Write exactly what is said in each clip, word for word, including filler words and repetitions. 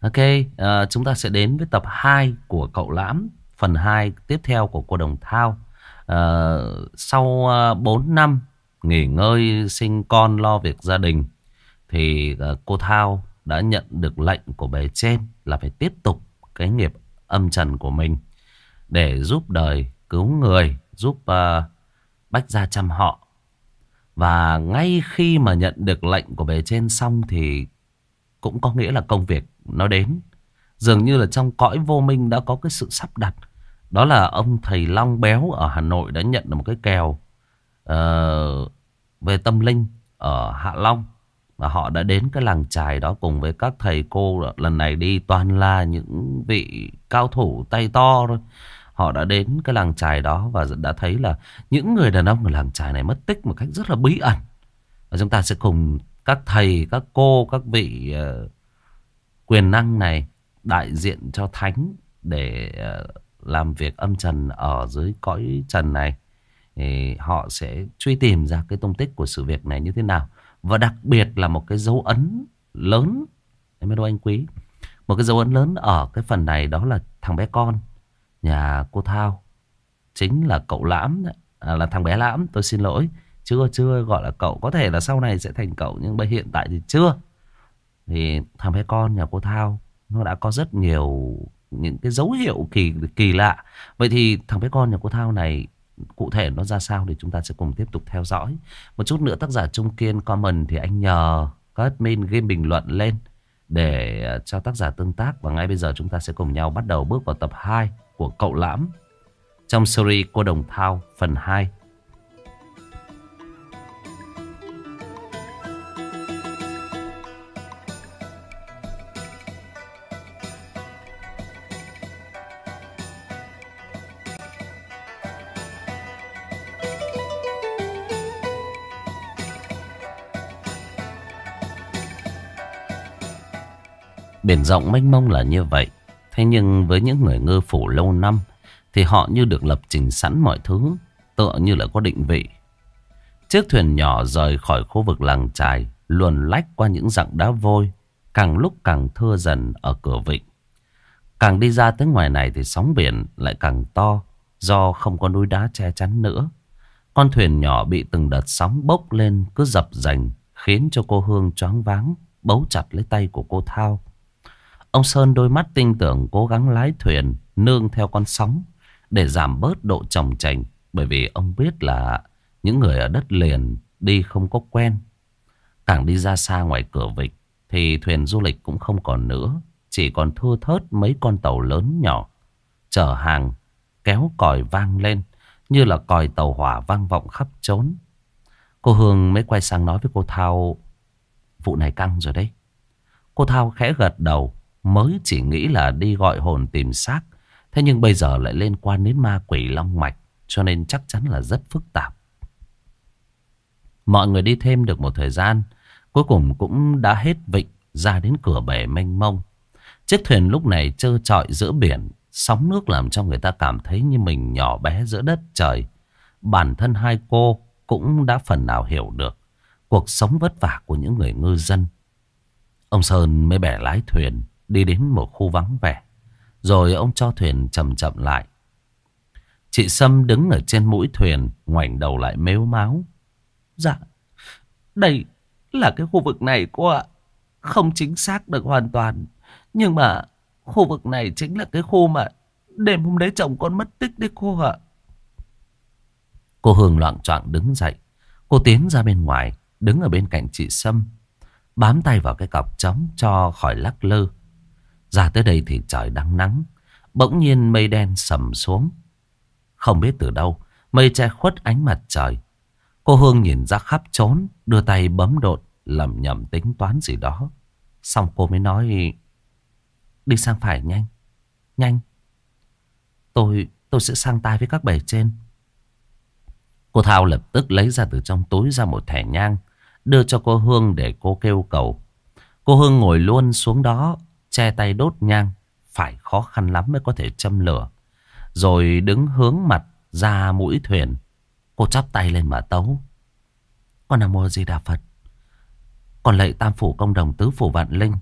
Ok, ờ, chúng ta sẽ đến với tập hai của Cậu Lãm, phần hai tiếp theo của cô Đồng Thao. Ờ, sau uh, bốn năm nghỉ ngơi sinh con lo việc gia đình thì ờ, cô Thao đã nhận được lệnh của bề trên là phải tiếp tục cái nghiệp âm trần của mình để giúp đời, cứu người, giúp ờ, Bách gia chăm họ. Và ngay khi mà nhận được lệnh của bề trên xong thì cũng có nghĩa là công việc nó đến. Dường như là trong cõi vô minh đã có cái sự sắp đặt. Đó là ông thầy Long Béo ở Hà Nội đã nhận được một cái kèo ờ, về tâm linh ở Hạ Long. Và họ đã đến cái làng chài đó cùng với các thầy cô. Lần này đi toàn là những vị cao thủ tay to thôi. Họ đã đến cái làng chài đó và đã thấy là những người đàn ông ở làng chài này mất tích một cách rất là bí ẩn. Và chúng ta sẽ cùng các thầy, các cô, các vị uh, quyền năng này đại diện cho thánh để uh, làm việc âm trần ở dưới cõi trần này. Thì họ sẽ truy tìm ra cái tung tích của sự việc này như thế nào. Và đặc biệt là một cái dấu ấn lớn, em biết đâu anh Quý, một cái dấu ấn lớn ở cái phần này đó là thằng bé con nhà cô Thao, chính là cậu Lãm đấy. À, là thằng bé Lãm, tôi xin lỗi, chưa chưa gọi là cậu, có thể là sau này sẽ thành cậu nhưng bây hiện tại thì chưa. Thì thằng bé con nhà cô Thao nó đã có rất nhiều những cái dấu hiệu kỳ kỳ lạ. Vậy thì thằng bé con nhà cô Thao này cụ thể nó ra sao thì chúng ta sẽ cùng tiếp tục theo dõi. Một chút nữa tác giả Trung Kiên comment thì anh nhờ các admin ghi bình luận lên để cho tác giả tương tác. Và ngay bây giờ chúng ta sẽ cùng nhau bắt đầu bước vào tập hai của Cậu Lãm trong series Cô Đồng Thao phần hai. Biển rộng mênh mông là như vậy. Thế nhưng với những người ngư phủ lâu năm thì họ như được lập trình sẵn mọi thứ, tựa như là có định vị. Chiếc thuyền nhỏ rời khỏi khu vực làng chài, luồn lách qua những dặng đá vôi, càng lúc càng thưa dần ở cửa vịnh. Càng đi ra tới ngoài này thì sóng biển lại càng to, do không có núi đá che chắn nữa. Con thuyền nhỏ bị từng đợt sóng bốc lên cứ dập dành, khiến cho cô Hương choáng váng, bấu chặt lấy tay của cô Thao. Ông Sơn đôi mắt tinh tưởng cố gắng lái thuyền nương theo con sóng để giảm bớt độ chồng chành, bởi vì ông biết là những người ở đất liền đi không có quen. Càng đi ra xa ngoài cửa vịnh thì thuyền du lịch cũng không còn nữa, chỉ còn thưa thớt mấy con tàu lớn nhỏ chở hàng kéo còi vang lên như là còi tàu hỏa vang vọng khắp chốn. Cô Hương mới quay sang nói với cô Thao: vụ này căng rồi đấy. Cô Thao khẽ gật đầu, mới chỉ nghĩ là đi gọi hồn tìm xác. Thế nhưng bây giờ lại liên quan đến ma quỷ long mạch, cho nên chắc chắn là rất phức tạp. Mọi người đi thêm được một thời gian, cuối cùng cũng đã hết vịnh ra đến cửa bể mênh mông. Chiếc thuyền lúc này trơ trọi giữa biển, sóng nước làm cho người ta cảm thấy như mình nhỏ bé giữa đất trời. Bản thân hai cô cũng đã phần nào hiểu được cuộc sống vất vả của những người ngư dân. Ông Sơn mới bẻ lái thuyền đi đến một khu vắng vẻ, rồi ông cho thuyền chậm chậm lại. Chị Sâm đứng ở trên mũi thuyền, ngoảnh đầu lại mếu máo: dạ, đây là cái khu vực này cô ạ. Không chính xác được hoàn toàn, nhưng mà khu vực này chính là cái khu mà đêm hôm đấy chồng con mất tích đấy cô ạ. Cô Hương loạng choạng đứng dậy. Cô tiến ra bên ngoài, đứng ở bên cạnh chị Sâm, bám tay vào cái cọc trống cho khỏi lắc lư. Ra tới đây thì trời đang nắng. Bỗng nhiên mây đen sầm xuống. Không biết từ đâu mây che khuất ánh mặt trời. Cô Hương nhìn ra khắp trốn, đưa tay bấm đột, lẩm nhẩm tính toán gì đó. Xong cô mới nói: đi sang phải nhanh, nhanh. Tôi, tôi sẽ sang tay với các bề trên. Cô Thao lập tức lấy ra từ trong túi ra một thẻ nhang, đưa cho cô Hương để cô kêu cầu. Cô Hương ngồi luôn xuống đó, che tay đốt nhang. Phải khó khăn lắm mới có thể châm lửa. Rồi đứng hướng mặt ra mũi thuyền. Cô chắp tay lên mà tấu: con Nam Mô Di Đà Phật, con lạy Tam Phủ Công Đồng Tứ Phủ Vạn Linh,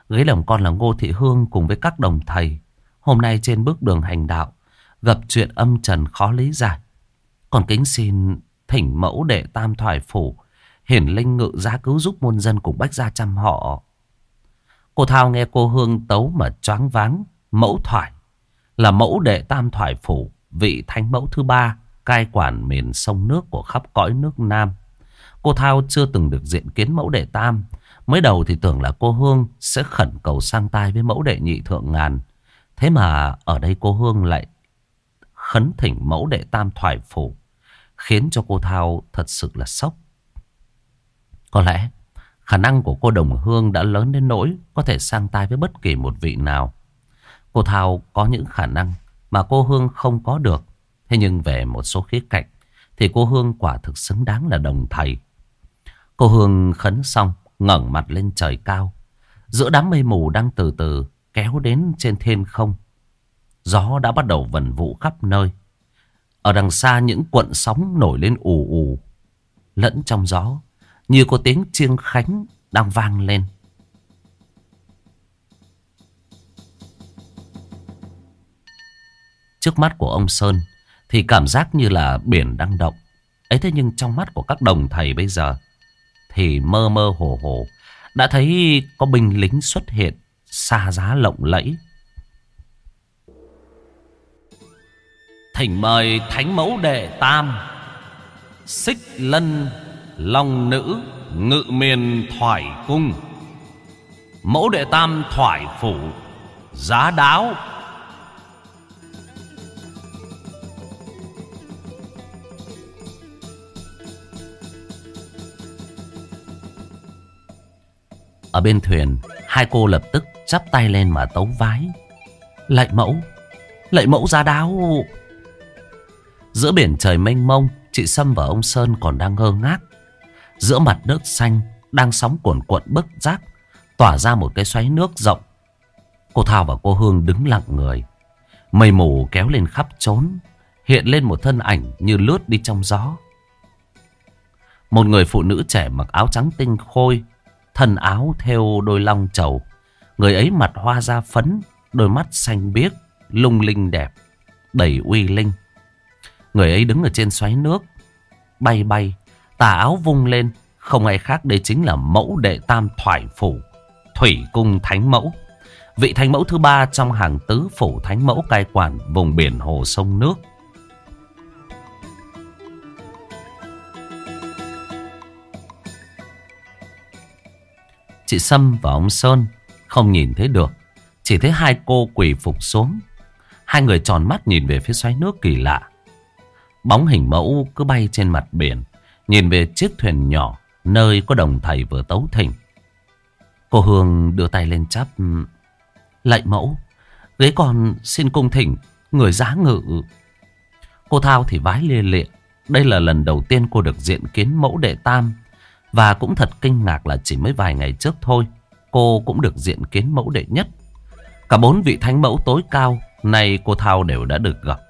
Ghế đồng con là Ngô Thị Hương cùng với các đồng thầy. Hôm nay trên bước đường hành đạo, gặp chuyện âm trần khó lý giải. Còn kính xin thỉnh mẫu đệ Tam Thoại Phủ hiển linh ngự giá cứu giúp muôn dân cùng Bách gia trăm họ. Cô Thao nghe cô Hương tấu mà choáng váng. Mẫu Thoại là mẫu đệ Tam Thoại Phủ, vị thánh mẫu thứ ba cai quản miền sông nước của khắp cõi nước Nam. Cô Thao chưa từng được diện kiến mẫu đệ Tam. Mới đầu thì tưởng là cô Hương sẽ khẩn cầu sang tai với mẫu đệ nhị thượng ngàn. Thế mà ở đây cô Hương lại khấn thỉnh mẫu đệ Tam Thoại Phủ, khiến cho cô Thao thật sự là sốc. Có lẽ khả năng của cô Đồng Hương đã lớn đến nỗi có thể sang tai với bất kỳ một vị nào. Cô Thao có những khả năng mà cô Hương không có được. Thế nhưng về một số khía cạnh thì cô Hương quả thực xứng đáng là đồng thầy. Cô Hương khấn xong, ngẩng mặt lên trời cao. Giữa đám mây mù đang từ từ kéo đến trên thiên không, gió đã bắt đầu vần vũ khắp nơi. Ở đằng xa những cuộn sóng nổi lên ù ù. Lẫn trong gió như có tiếng chiêng khánh đang vang lên. Trước mắt của ông Sơn thì cảm giác như là biển đang động. Ấy thế nhưng trong mắt của các đồng thầy bây giờ thì mơ mơ hồ hồ đã thấy có binh lính xuất hiện, xa giá lộng lẫy. Thỉnh mời thánh mẫu đệ Tam, Xích Lân Long Nữ ngự miền Thoại Cung. Mẫu đệ Tam Thoại Phủ giá đáo. Ở bên thuyền, hai cô lập tức chắp tay lên mà tấu vái. Lạy mẫu, lạy mẫu giá đáo. Giữa biển trời mênh mông, chị Sâm và ông Sơn còn đang ngơ ngác. Giữa mặt nước xanh đang sóng cuồn cuộn bức rác, tỏa ra một cái xoáy nước rộng. Cô Thao và cô Hương đứng lặng người. Mây mù kéo lên khắp trốn, hiện lên một thân ảnh như lướt đi trong gió. Một người phụ nữ trẻ mặc áo trắng tinh khôi, thân áo thêu đôi long trầu. Người ấy mặt hoa da phấn, đôi mắt xanh biếc, lung linh đẹp, đầy uy linh. Người ấy đứng ở trên xoáy nước, bay bay, tà áo vung lên. Không ai khác, đây chính là mẫu đệ Tam Thoại Phủ, Thủy Cung Thánh Mẫu, vị thánh mẫu thứ ba trong hàng tứ phủ thánh mẫu cai quản vùng biển hồ sông nước. Chị Sâm và ông Sơn không nhìn thấy được, chỉ thấy hai cô quỳ phục xuống. Hai người tròn mắt nhìn về phía xoáy nước kỳ lạ. Bóng hình mẫu cứ bay trên mặt biển, nhìn về chiếc thuyền nhỏ nơi có đồng thầy vừa tấu thỉnh. Cô Hương đưa tay lên chắp. Lạy mẫu, ghế con xin cung thỉnh người giá ngự. Cô Thao thì vái lia lịa. Đây là lần đầu tiên cô được diện kiến mẫu đệ Tam. Và cũng thật kinh ngạc là chỉ mới vài ngày trước thôi, cô cũng được diện kiến mẫu đệ nhất. Cả bốn vị thánh mẫu tối cao nay cô Thao đều đã được gặp.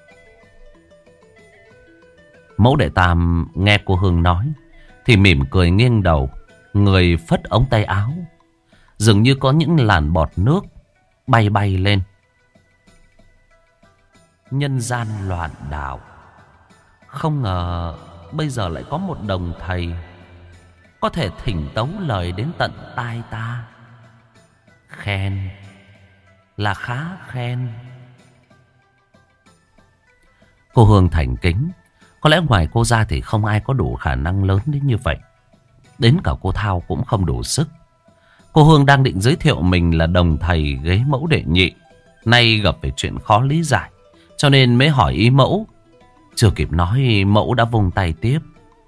Mẫu đệ Tam nghe cô Hương nói thì mỉm cười nghiêng đầu, người phất ống tay áo. Dường như có những làn bọt nước bay bay lên. Nhân gian loạn đảo, không ngờ bây giờ lại có một đồng thầy có thể thỉnh tấu lời đến tận tai ta. Khen là khá khen. Cô Hương thành kính. Có lẽ ngoài cô ra thì không ai có đủ khả năng lớn đến như vậy. Đến cả cô Thao cũng không đủ sức. Cô Hương đang định giới thiệu mình là đồng thầy ghế mẫu đệ nhị, nay gặp phải chuyện khó lý giải, cho nên mới hỏi ý mẫu. Chưa kịp nói, mẫu đã vung tay tiếp.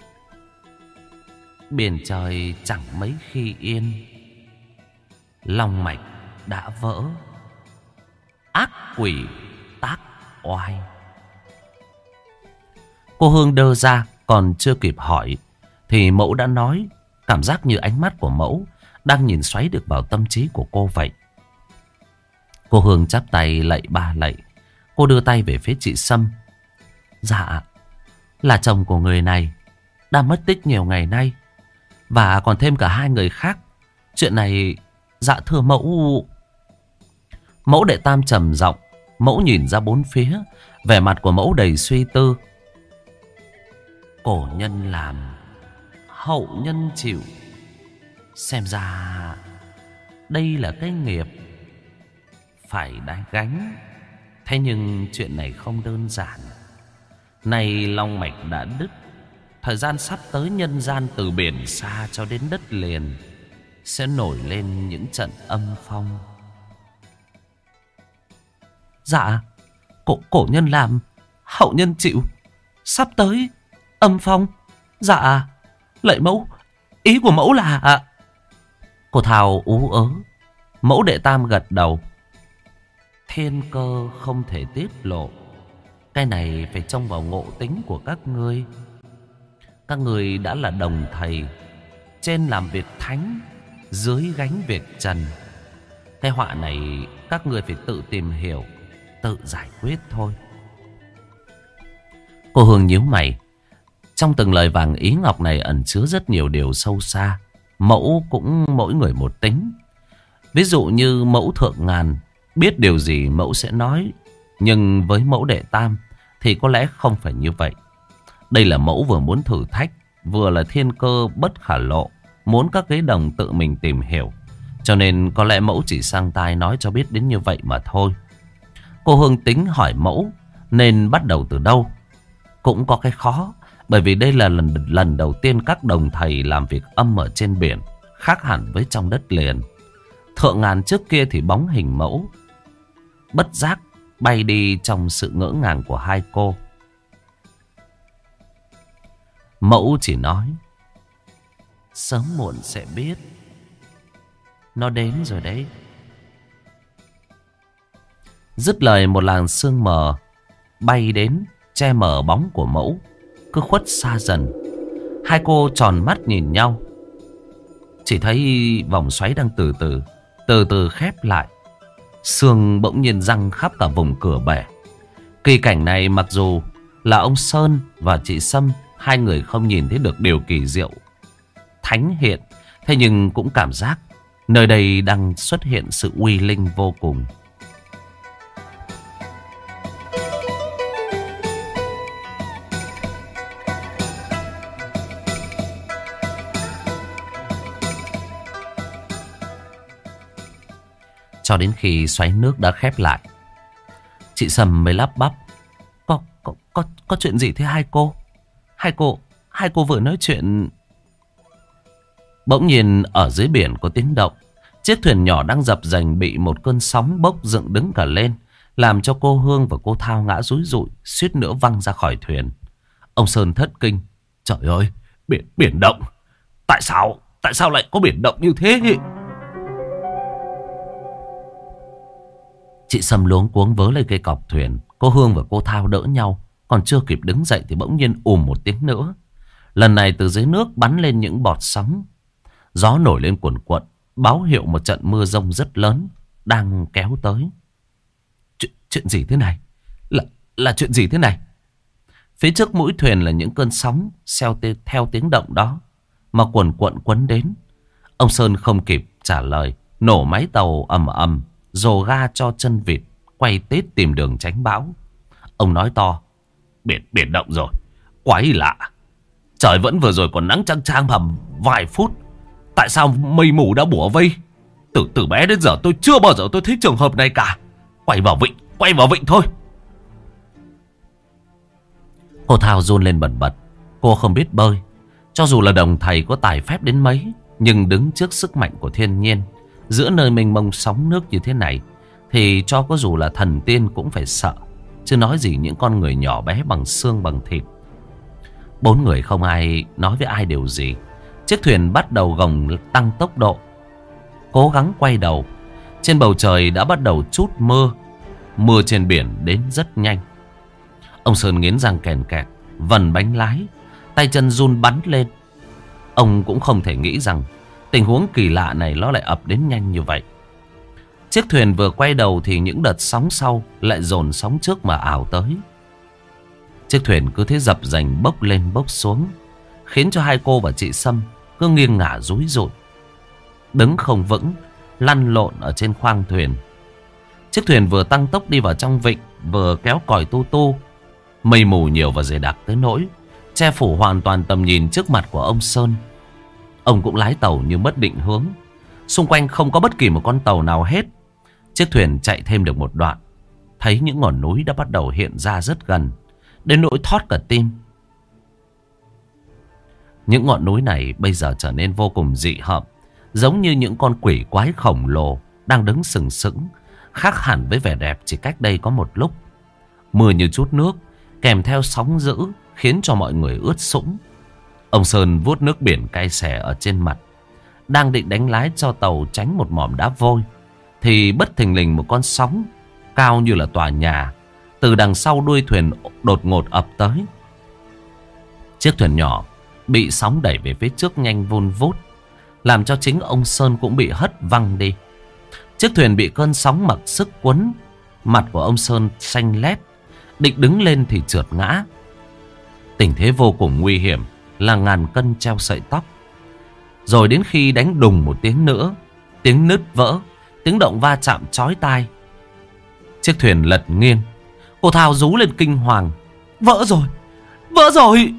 Biển trời chẳng mấy khi yên, lòng mạch đã vỡ, ác quỷ tác oai. Cô Hương đơ ra, còn chưa kịp hỏi thì mẫu đã nói. Cảm giác như ánh mắt của mẫu đang nhìn xoáy được vào tâm trí của cô vậy. Cô Hương chắp tay lạy ba lạy. Cô đưa tay về phía chị Sâm. Dạ, là chồng của người này đã mất tích nhiều ngày nay, và còn thêm cả hai người khác. Chuyện này Dạ thưa mẫu. Mẫu đệ tam trầm giọng. Mẫu nhìn ra bốn phía, vẻ mặt của mẫu đầy suy tư. Cổ nhân làm, hậu nhân chịu. Xem ra đây là cái nghiệp phải đáng gánh. Thế nhưng chuyện này không đơn giản. Nay long mạch đã đứt, thời gian sắp tới nhân gian từ biển xa cho đến đất liền sẽ nổi lên những trận âm phong. Dạ, cổ, cổ nhân làm, hậu nhân chịu. Sắp tới âm phong. Dạ, lạy mẫu, ý của mẫu là... Cô Thao ú ớ. Mẫu đệ tam gật đầu. Thiên cơ không thể tiết lộ. Cái này phải trông vào ngộ tính của các ngươi. Các ngươi đã là đồng thầy, trên làm việc thánh, dưới gánh việc trần. Cái họa này các ngươi phải tự tìm hiểu, tự giải quyết thôi. Cô Hương nhíu mày. Trong từng lời vàng ý ngọc này ẩn chứa rất nhiều điều sâu xa. Mẫu cũng mỗi người một tính. Ví dụ như mẫu thượng ngàn, biết điều gì mẫu sẽ nói. Nhưng với mẫu đệ tam thì có lẽ không phải như vậy. Đây là mẫu vừa muốn thử thách, vừa là thiên cơ bất khả lộ, muốn các ghế đồng tự mình tìm hiểu. Cho nên có lẽ mẫu chỉ sang tai nói cho biết đến như vậy mà thôi. Cô Hương tính hỏi mẫu nên bắt đầu từ đâu. Cũng có cái khó, bởi vì đây là lần lần đầu tiên các đồng thầy làm việc âm ở trên biển, khác hẳn với trong đất liền. Thượng ngàn trước kia thì bóng hình mẫu bất giác bay đi trong sự ngỡ ngàng của hai cô. Mẫu chỉ nói sớm muộn sẽ biết. Nó đến rồi đấy. Dứt lời, một làn sương mờ bay đến, che mờ bóng của mẫu, cứ khuất xa dần. Hai cô tròn mắt nhìn nhau. Chỉ thấy vòng xoáy đang từ từ Từ từ khép lại. Sương bỗng nhiên răng khắp cả vùng cửa bể. Kỳ cảnh này mặc dù là ông Sơn và chị Sâm, hai người không nhìn thấy được điều kỳ diệu thánh hiện, thế nhưng cũng cảm giác nơi đây đang xuất hiện sự uy linh vô cùng. Cho đến khi xoáy nước đã khép lại, chị Sâm mới lắp bắp. Có, có, có, có chuyện gì thế hai cô? Hai cô, hai cô vừa nói chuyện... Bỗng nhiên ở dưới biển có tiếng động. Chiếc thuyền nhỏ đang dập dềnh bị một cơn sóng bốc dựng đứng cả lên, làm cho cô Hương và cô Thao ngã rúi rụi, suýt nữa văng ra khỏi thuyền. Ông Sơn thất kinh. Trời ơi, biển, biển động. Tại sao, tại sao lại có biển động như thế? Chị Sâm luống cuống vớ lấy cây cọc thuyền. Cô Hương và cô Thao đỡ nhau. Còn chưa kịp đứng dậy thì bỗng nhiên ùm một tiếng nữa. Lần này từ dưới nước bắn lên những bọt sóng. Gió nổi lên cuồn cuộn, báo hiệu một trận mưa rông rất lớn đang kéo tới. Chuyện, chuyện gì thế này? Là, là chuyện gì thế này? Phía trước mũi thuyền là những cơn sóng xeo tê, theo tiếng động đó mà cuồn cuộn quấn đến. Ông Sơn không kịp trả lời, nổ máy tàu ầm ầm, dồ ga cho chân vịt, quay tít tìm đường tránh bão. Ông nói to. Biển, biển động rồi. Quái lạ. Trời vẫn vừa rồi còn nắng chang chang hầm vài phút. Tại sao mây mù đã bủa vây? Từ từ bé đến giờ tôi chưa bao giờ tôi thấy trường hợp này cả. Quay vào vịnh, quay vào vịnh thôi. Cô Thao run lên bần bật. Cô không biết bơi. Cho dù là đồng thầy có tài phép đến mấy, nhưng đứng trước sức mạnh của thiên nhiên, giữa nơi mênh mông sóng nước như thế này, thì cho có dù là thần tiên cũng phải sợ. Chứ nói gì những con người nhỏ bé bằng xương bằng thịt. Bốn người không ai nói với ai điều gì. Chiếc thuyền bắt đầu gồng tăng tốc độ, cố gắng quay đầu. Trên bầu trời đã bắt đầu trút mưa. Mưa trên biển đến rất nhanh. Ông Sơn nghiến răng kèn kẹt, vần bánh lái, tay chân run bắn lên. Ông cũng không thể nghĩ rằng tình huống kỳ lạ này nó lại ập đến nhanh như vậy. Chiếc thuyền vừa quay đầu thì những đợt sóng sau lại dồn sóng trước mà ảo tới. Chiếc thuyền cứ thế dập dềnh bốc lên bốc xuống, khiến cho hai cô và chị Sâm cứ nghiêng ngả rúi rụi, đứng không vững, lăn lộn ở trên khoang thuyền. Chiếc thuyền vừa tăng tốc đi vào trong vịnh, vừa kéo còi tu tu. Mây mù nhiều và dày đặc tới nỗi che phủ hoàn toàn tầm nhìn trước mặt của ông Sơn. Ông cũng lái tàu như mất định hướng. Xung quanh không có bất kỳ một con tàu nào hết. Chiếc thuyền chạy thêm được một đoạn, thấy những ngọn núi đã bắt đầu hiện ra rất gần, đến nỗi thót cả tim. Những ngọn núi này bây giờ trở nên vô cùng dị hợm, giống như những con quỷ quái khổng lồ đang đứng sừng sững, khác hẳn với vẻ đẹp chỉ cách đây có một lúc. Mưa như chút nước, kèm theo sóng dữ, khiến cho mọi người ướt sũng. Ông Sơn vuốt nước biển cay xè ở trên mặt, đang định đánh lái cho tàu tránh một mỏm đá vôi, thì bất thình lình một con sóng cao như là tòa nhà từ đằng sau đuôi thuyền đột ngột ập tới. Chiếc thuyền nhỏ bị sóng đẩy về phía trước nhanh vun vút, làm cho chính ông Sơn cũng bị hất văng đi. Chiếc thuyền bị cơn sóng mặc sức quấn, mặt của ông Sơn xanh lét, định đứng lên thì trượt ngã. Tình thế vô cùng nguy hiểm, là ngàn cân treo sợi tóc. Rồi đến khi đánh đùng một tiếng nữa, tiếng nứt vỡ, tiếng động va chạm chói tai, chiếc thuyền lật nghiêng. Cô Thao rú lên kinh hoàng: vỡ rồi, vỡ rồi.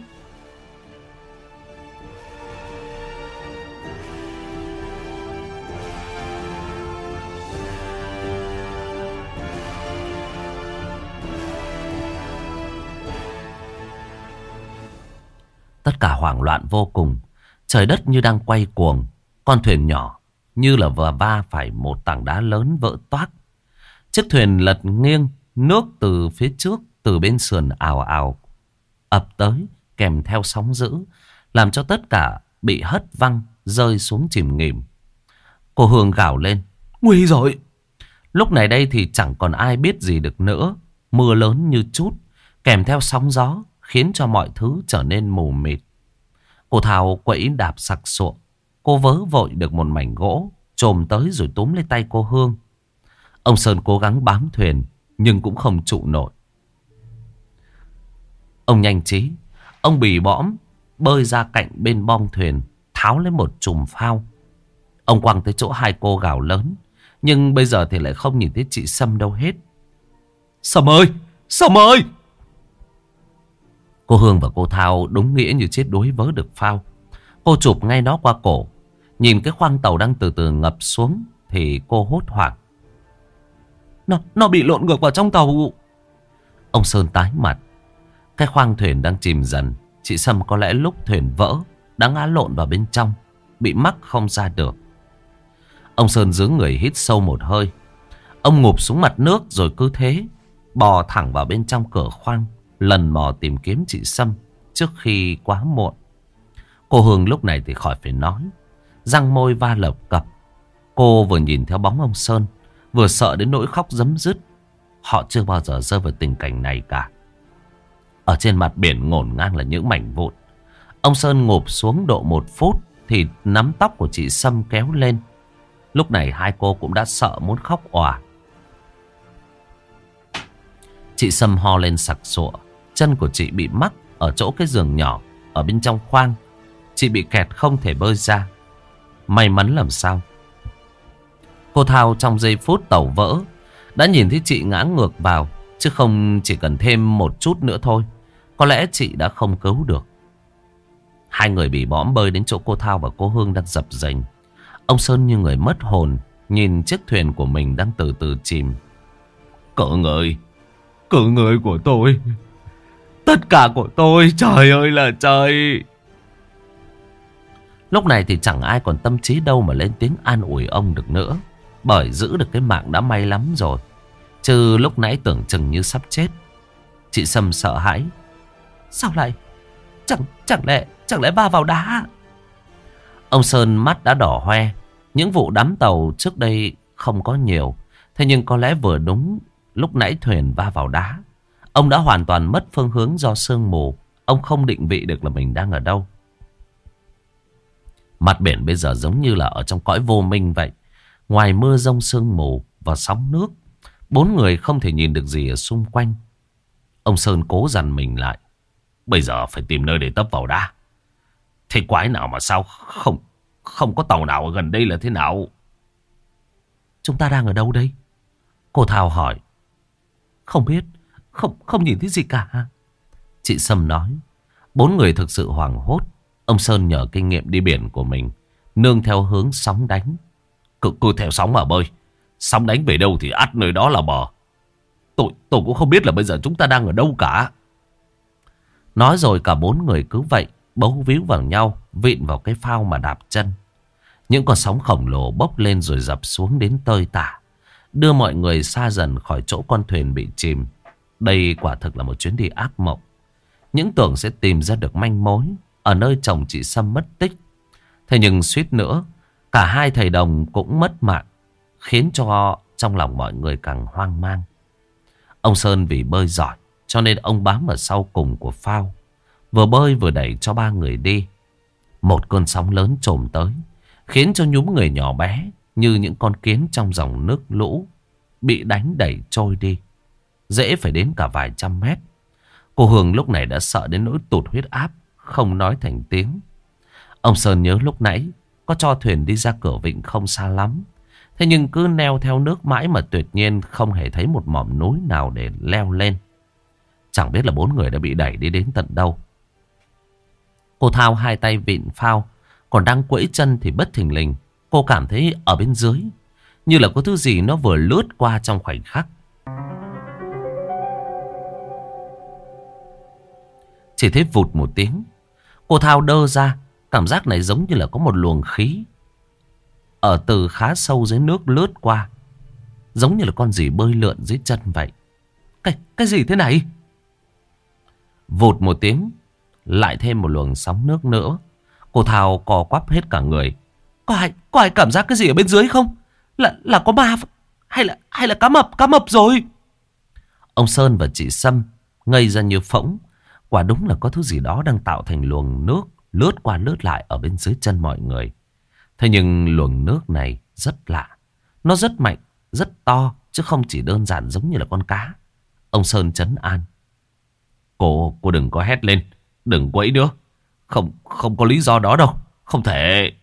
Tất cả hoảng loạn vô cùng. Trời đất như đang quay cuồng. Con thuyền nhỏ như là vừa va phải một tảng đá lớn vỡ toác. Chiếc thuyền lật nghiêng. Nước từ phía trước, từ bên sườn ào ào ập tới, kèm theo sóng dữ, làm cho tất cả bị hất văng, rơi xuống chìm nghỉm. Cô Hương gào lên: nguy rồi. Lúc này đây thì chẳng còn ai biết gì được nữa. Mưa lớn như trút, kèm theo sóng gió, khiến cho mọi thứ trở nên mù mịt. Cô Thảo quẫy đạp sặc sụa. Cô vớ vội được một mảnh gỗ, chồm tới rồi túm lấy tay cô Hương. Ông Sơn cố gắng bám thuyền, nhưng cũng không trụ nổi. Ông nhanh trí. Ông bì bõm bơi ra cạnh bên bong thuyền, tháo lấy một chùm phao. Ông quăng tới chỗ hai cô gào lớn, nhưng bây giờ thì lại không nhìn thấy chị Sâm đâu hết. Sâm ơi! Sâm ơi! Cô Hương và cô Thao đúng nghĩa như chết đuối vớ được phao. Cô chụp ngay nó qua cổ. Nhìn cái khoang tàu đang từ từ ngập xuống thì cô hốt hoảng. Nó, nó bị lộn ngược vào trong tàu. Ông Sơn tái mặt. Cái khoang thuyền đang chìm dần. Chị Sâm có lẽ lúc thuyền vỡ đã ngã lộn vào bên trong, bị mắc không ra được. Ông Sơn giữ người hít sâu một hơi. Ông ngụp xuống mặt nước rồi cứ thế bò thẳng vào bên trong cửa khoang, lần mò tìm kiếm chị Sâm trước khi quá muộn. Cô Hương lúc này thì khỏi phải nói, răng môi va lợp cập. Cô vừa nhìn theo bóng ông Sơn, vừa sợ đến nỗi khóc rấm rứt. Họ chưa bao giờ rơi vào tình cảnh này cả. Ở trên mặt biển ngổn ngang là những mảnh vụn. Ông Sơn ngụp xuống độ một phút thì nắm tóc của chị Sâm kéo lên. Lúc này hai cô cũng đã sợ muốn khóc òa. Chị Sâm ho lên sặc sụa. Chân của chị bị mắc ở chỗ cái giường nhỏ ở bên trong khoang. Chị bị kẹt không thể bơi ra. May mắn làm sao, cô Thao trong giây phút tàu vỡ đã nhìn thấy chị ngã ngược vào. Chứ không chỉ cần thêm một chút nữa thôi, có lẽ chị đã không cứu được. Hai người bị bõm bơi đến chỗ cô Thao và cô Hương đang dập dềnh. Ông Sơn như người mất hồn, nhìn chiếc thuyền của mình đang từ từ chìm. Cỡ người, cỡ người của tôi, tất cả của tôi, trời ơi là trời. Lúc này thì chẳng ai còn tâm trí đâu mà lên tiếng an ủi ông được nữa. Bởi giữ được cái mạng đã may lắm rồi, chứ lúc nãy tưởng chừng như sắp chết. Chị Sâm sợ hãi. Sao lại? Chẳng, chẳng lẽ, chẳng lẽ va vào đá? Ông Sơn mắt đã đỏ hoe. Những vụ đắm tàu trước đây không có nhiều. Thế nhưng có lẽ vừa đúng lúc nãy thuyền va vào đá. Ông đã hoàn toàn mất phương hướng do sương mù. Ông không định vị được là mình đang ở đâu. Mặt biển bây giờ giống như là ở trong cõi vô minh vậy. Ngoài mưa rông sương mù và sóng nước, bốn người không thể nhìn được gì ở xung quanh. Ông Sơn cố dằn mình lại. Bây giờ phải tìm nơi để tấp vào đá. Thế quái nào mà sao không không có tàu nào ở gần đây là thế nào? chúng ta đang ở đâu đây? Cô Thao hỏi. Không biết, không không nhìn thấy gì cả. Chị Sâm nói. Bốn người thực sự hoảng hốt. Ông Sơn nhờ kinh nghiệm đi biển của mình, nương theo hướng sóng đánh. Cứ, cứ theo sóng mà bơi. Sóng đánh về đâu thì ắt nơi đó là bờ. Tôi, tôi cũng không biết là bây giờ chúng ta đang ở đâu cả. Nói rồi cả bốn người cứ vậy bấu víu vào nhau, vịn vào cái phao mà đạp chân. Những con sóng khổng lồ bốc lên rồi dập xuống đến tơi tả, đưa mọi người xa dần khỏi chỗ con thuyền bị chìm. Đây quả thực là một chuyến đi ác mộng. Những tưởng sẽ tìm ra được manh mối ở nơi chồng chị Sâm mất tích. Thế nhưng suýt nữa, cả hai thầy đồng cũng mất mạng, khiến cho trong lòng mọi người càng hoang mang. Ông Sơn vì bơi giỏi, cho nên ông bám ở sau cùng của phao, vừa bơi vừa đẩy cho ba người đi. Một cơn sóng lớn trồm tới, khiến cho nhúm người nhỏ bé như những con kiến trong dòng nước lũ bị đánh đẩy trôi đi, dễ phải đến cả vài trăm mét. Cô Hương lúc này đã sợ đến nỗi tụt huyết áp, không nói thành tiếng. Ông Sơn nhớ lúc nãy có cho thuyền đi ra cửa vịnh không xa lắm. Thế nhưng cứ neo theo nước mãi mà tuyệt nhiên không hề thấy một mỏm núi nào để leo lên. Chẳng biết là bốn người đã bị đẩy đi đến tận đâu. Cô Thao hai tay vịn phao, còn đang quẫy chân thì bất thình lình cô cảm thấy ở bên dưới như là có thứ gì nó vừa lướt qua trong khoảnh khắc. Chỉ thấy vụt một tiếng, cô Thao đơ ra. Cảm giác này giống như là có một luồng khí ở từ khá sâu dưới nước lướt qua, giống như là con gì bơi lượn dưới chân vậy. Cái, cái gì thế này? Vụt một tiếng, lại thêm một luồng sóng nước nữa. Cô Thao co quắp hết cả người. Có ai, có ai cảm giác cái gì ở bên dưới không? Là, là có ma hay là, hay là cá mập, cá mập rồi? Ông Sơn và chị Sâm ngây ra như phỗng. Quả đúng là có thứ gì đó đang tạo thành luồng nước lướt qua lướt lại ở bên dưới chân mọi người. Thế nhưng luồng nước này rất lạ. Nó rất mạnh, rất to, chứ không chỉ đơn giản giống như là con cá. Ông Sơn trấn an. Cô, cô đừng có hét lên, đừng quấy nữa. Không, không có lý do đó đâu, không thể.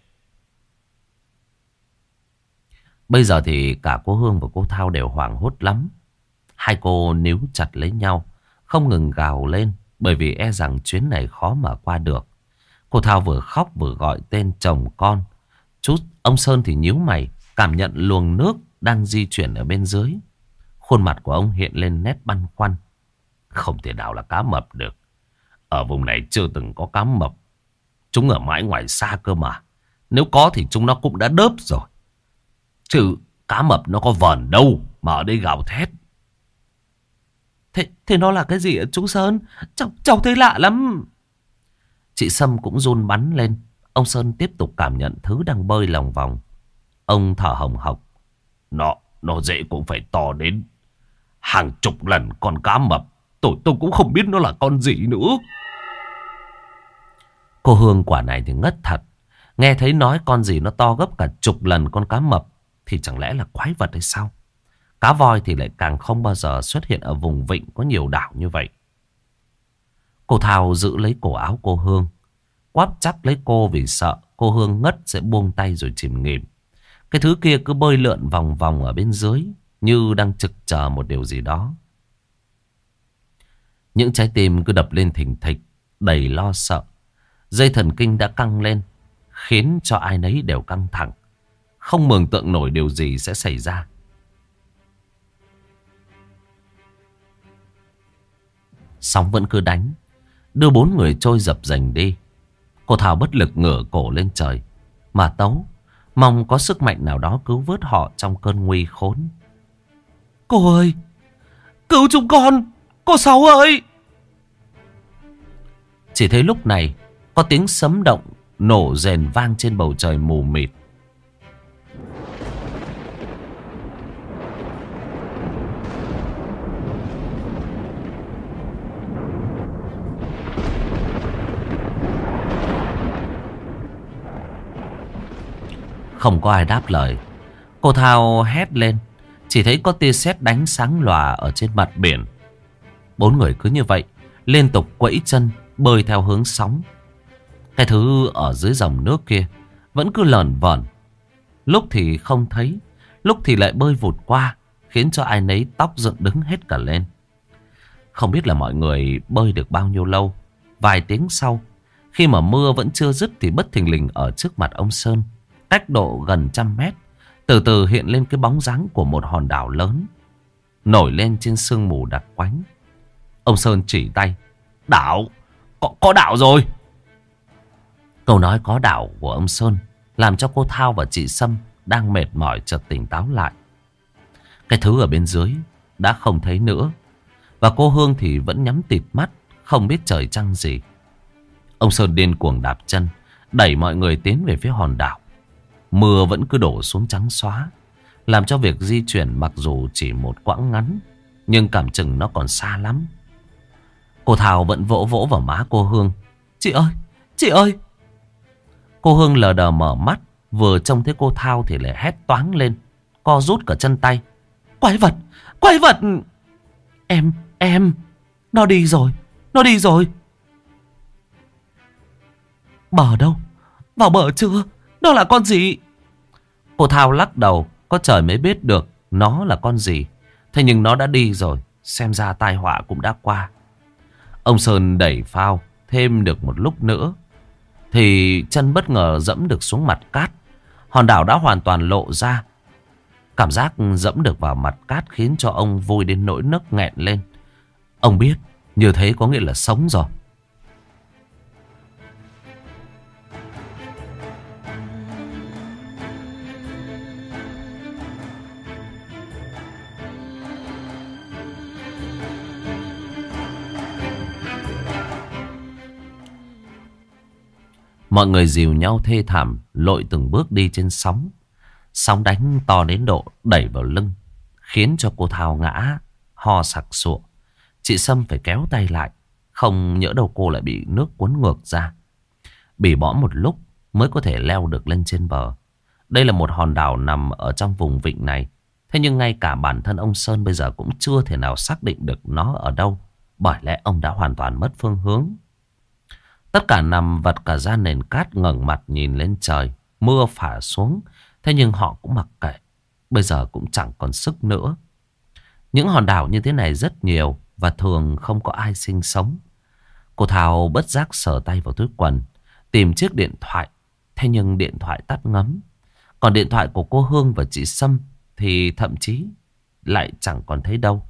Bây giờ thì cả cô Hương và cô Thao đều hoảng hốt lắm. Hai cô níu chặt lấy nhau, không ngừng gào lên, bởi vì e rằng chuyến này khó mà qua được. Cô Thao vừa khóc vừa gọi tên chồng con. Chú ông Sơn thì nhíu mày, cảm nhận luồng nước đang di chuyển ở bên dưới. Khuôn mặt của ông hiện lên nét băn khoăn. Không thể nào là cá mập được. Ở vùng này chưa từng có cá mập. Chúng ở mãi ngoài xa cơ mà. Nếu có thì chúng nó cũng đã đớp rồi. Chứ cá mập nó có vờn đâu mà ở đây gào thét. Thế, thế nó là cái gì ạ chú Sơn? Cháu, cháu thấy lạ lắm. Chị Sâm cũng run bắn lên. Ông Sơn tiếp tục cảm nhận thứ đang bơi lòng vòng. Ông thở hồng hộc. Nó, nó dễ cũng phải to đến hàng chục lần con cá mập. Tôi, tôi cũng không biết nó là con gì nữa. Cô Hương quả này thì ngất thật. Nghe thấy nói con gì nó to gấp cả chục lần con cá mập thì chẳng lẽ là quái vật hay sao? Cá voi thì lại càng không bao giờ xuất hiện ở vùng vịnh có nhiều đảo như vậy. Cô Thao giữ lấy cổ áo cô Hương, quắp chắc lấy cô vì sợ cô Hương ngất sẽ buông tay rồi chìm nghỉm. Cái thứ kia cứ bơi lượn vòng vòng ở bên dưới như đang trực chờ một điều gì đó. Những trái tim cứ đập lên thình thịch, đầy lo sợ. Dây thần kinh đã căng lên, khiến cho ai nấy đều căng thẳng, không mường tượng nổi điều gì sẽ xảy ra. Sóng vẫn cứ đánh, đưa bốn người trôi dập dềnh đi. Cô Thảo bất lực ngửa cổ lên trời mà tấu, mong có sức mạnh nào đó cứu vớt họ trong cơn nguy khốn. Cô ơi, cứu chúng con, cô Sáu ơi. Chỉ thấy lúc này có tiếng sấm động nổ rền vang trên bầu trời mù mịt. Không có ai đáp lời. Cô Thao hét lên. Chỉ thấy có tia sét đánh sáng lòa ở trên mặt biển. Bốn người cứ như vậy liên tục quẫy chân bơi theo hướng sóng. Cái thứ ở dưới dòng nước kia vẫn cứ lởn vởn, lúc thì không thấy, lúc thì lại bơi vụt qua, khiến cho ai nấy tóc dựng đứng hết cả lên. Không biết là mọi người bơi được bao nhiêu lâu. Vài tiếng sau, khi mà mưa vẫn chưa dứt thì bất thình lình ở trước mặt ông Sơn, cách độ gần trăm mét, từ từ hiện lên cái bóng dáng của một hòn đảo lớn, nổi lên trên sương mù đặc quánh. Ông Sơn chỉ tay. Đảo, có, có đảo rồi. Câu nói có đảo của ông Sơn làm cho cô Thao và chị Sâm đang mệt mỏi chợt tỉnh táo lại. Cái thứ ở bên dưới đã không thấy nữa, và cô Hương thì vẫn nhắm tịt mắt, không biết trời trăng gì. Ông Sơn điên cuồng đạp chân, đẩy mọi người tiến về phía hòn đảo. Mưa vẫn cứ đổ xuống trắng xóa, làm cho việc di chuyển mặc dù chỉ một quãng ngắn, nhưng cảm chừng nó còn xa lắm. Cô Thảo vẫn vỗ vỗ vào má cô Hương. Chị ơi, chị ơi. Cô Hương lờ đờ mở mắt, vừa trông thấy cô Thao thì lại hét toáng lên, co rút cả chân tay. Quái vật, quái vật. Em, em, nó đi rồi, nó đi rồi. Bờ đâu? Vào bờ chưa? Đó là con gì? Cô Thao lắc đầu, có trời mới biết được nó là con gì. Thế nhưng nó đã đi rồi, xem ra tai họa cũng đã qua. Ông Sơn đẩy phao thêm được một lúc nữa thì chân bất ngờ dẫm được xuống mặt cát. Hòn đảo đã hoàn toàn lộ ra. Cảm giác dẫm được vào mặt cát khiến cho ông vui đến nỗi nấc nghẹn lên. Ông biết như thế có nghĩa là sống rồi. Mọi người dìu nhau thê thảm lội từng bước đi trên sóng. Sóng đánh to đến độ đẩy vào lưng, khiến cho cô Thao ngã ho sặc sụa. Chị Sâm phải kéo tay lại, không nhỡ đâu cô lại bị nước cuốn ngược ra. Bỉ bõm một lúc mới có thể leo được lên trên bờ. Đây là một hòn đảo nằm ở trong vùng vịnh này. Thế nhưng ngay cả bản thân ông Sơn bây giờ cũng chưa thể nào xác định được nó ở đâu, bởi lẽ ông đã hoàn toàn mất phương hướng. Tất cả nằm vật cả ra nền cát, ngẩng mặt nhìn lên trời. Mưa phả xuống, thế nhưng họ cũng mặc kệ. Bây giờ cũng chẳng còn sức nữa. Những hòn đảo như thế này rất nhiều, và thường không có ai sinh sống. Cô Thảo bất giác sờ tay vào túi quần, tìm chiếc điện thoại. Thế nhưng điện thoại tắt ngấm. Còn điện thoại của cô Hương và chị Sâm thì thậm chí lại chẳng còn thấy đâu.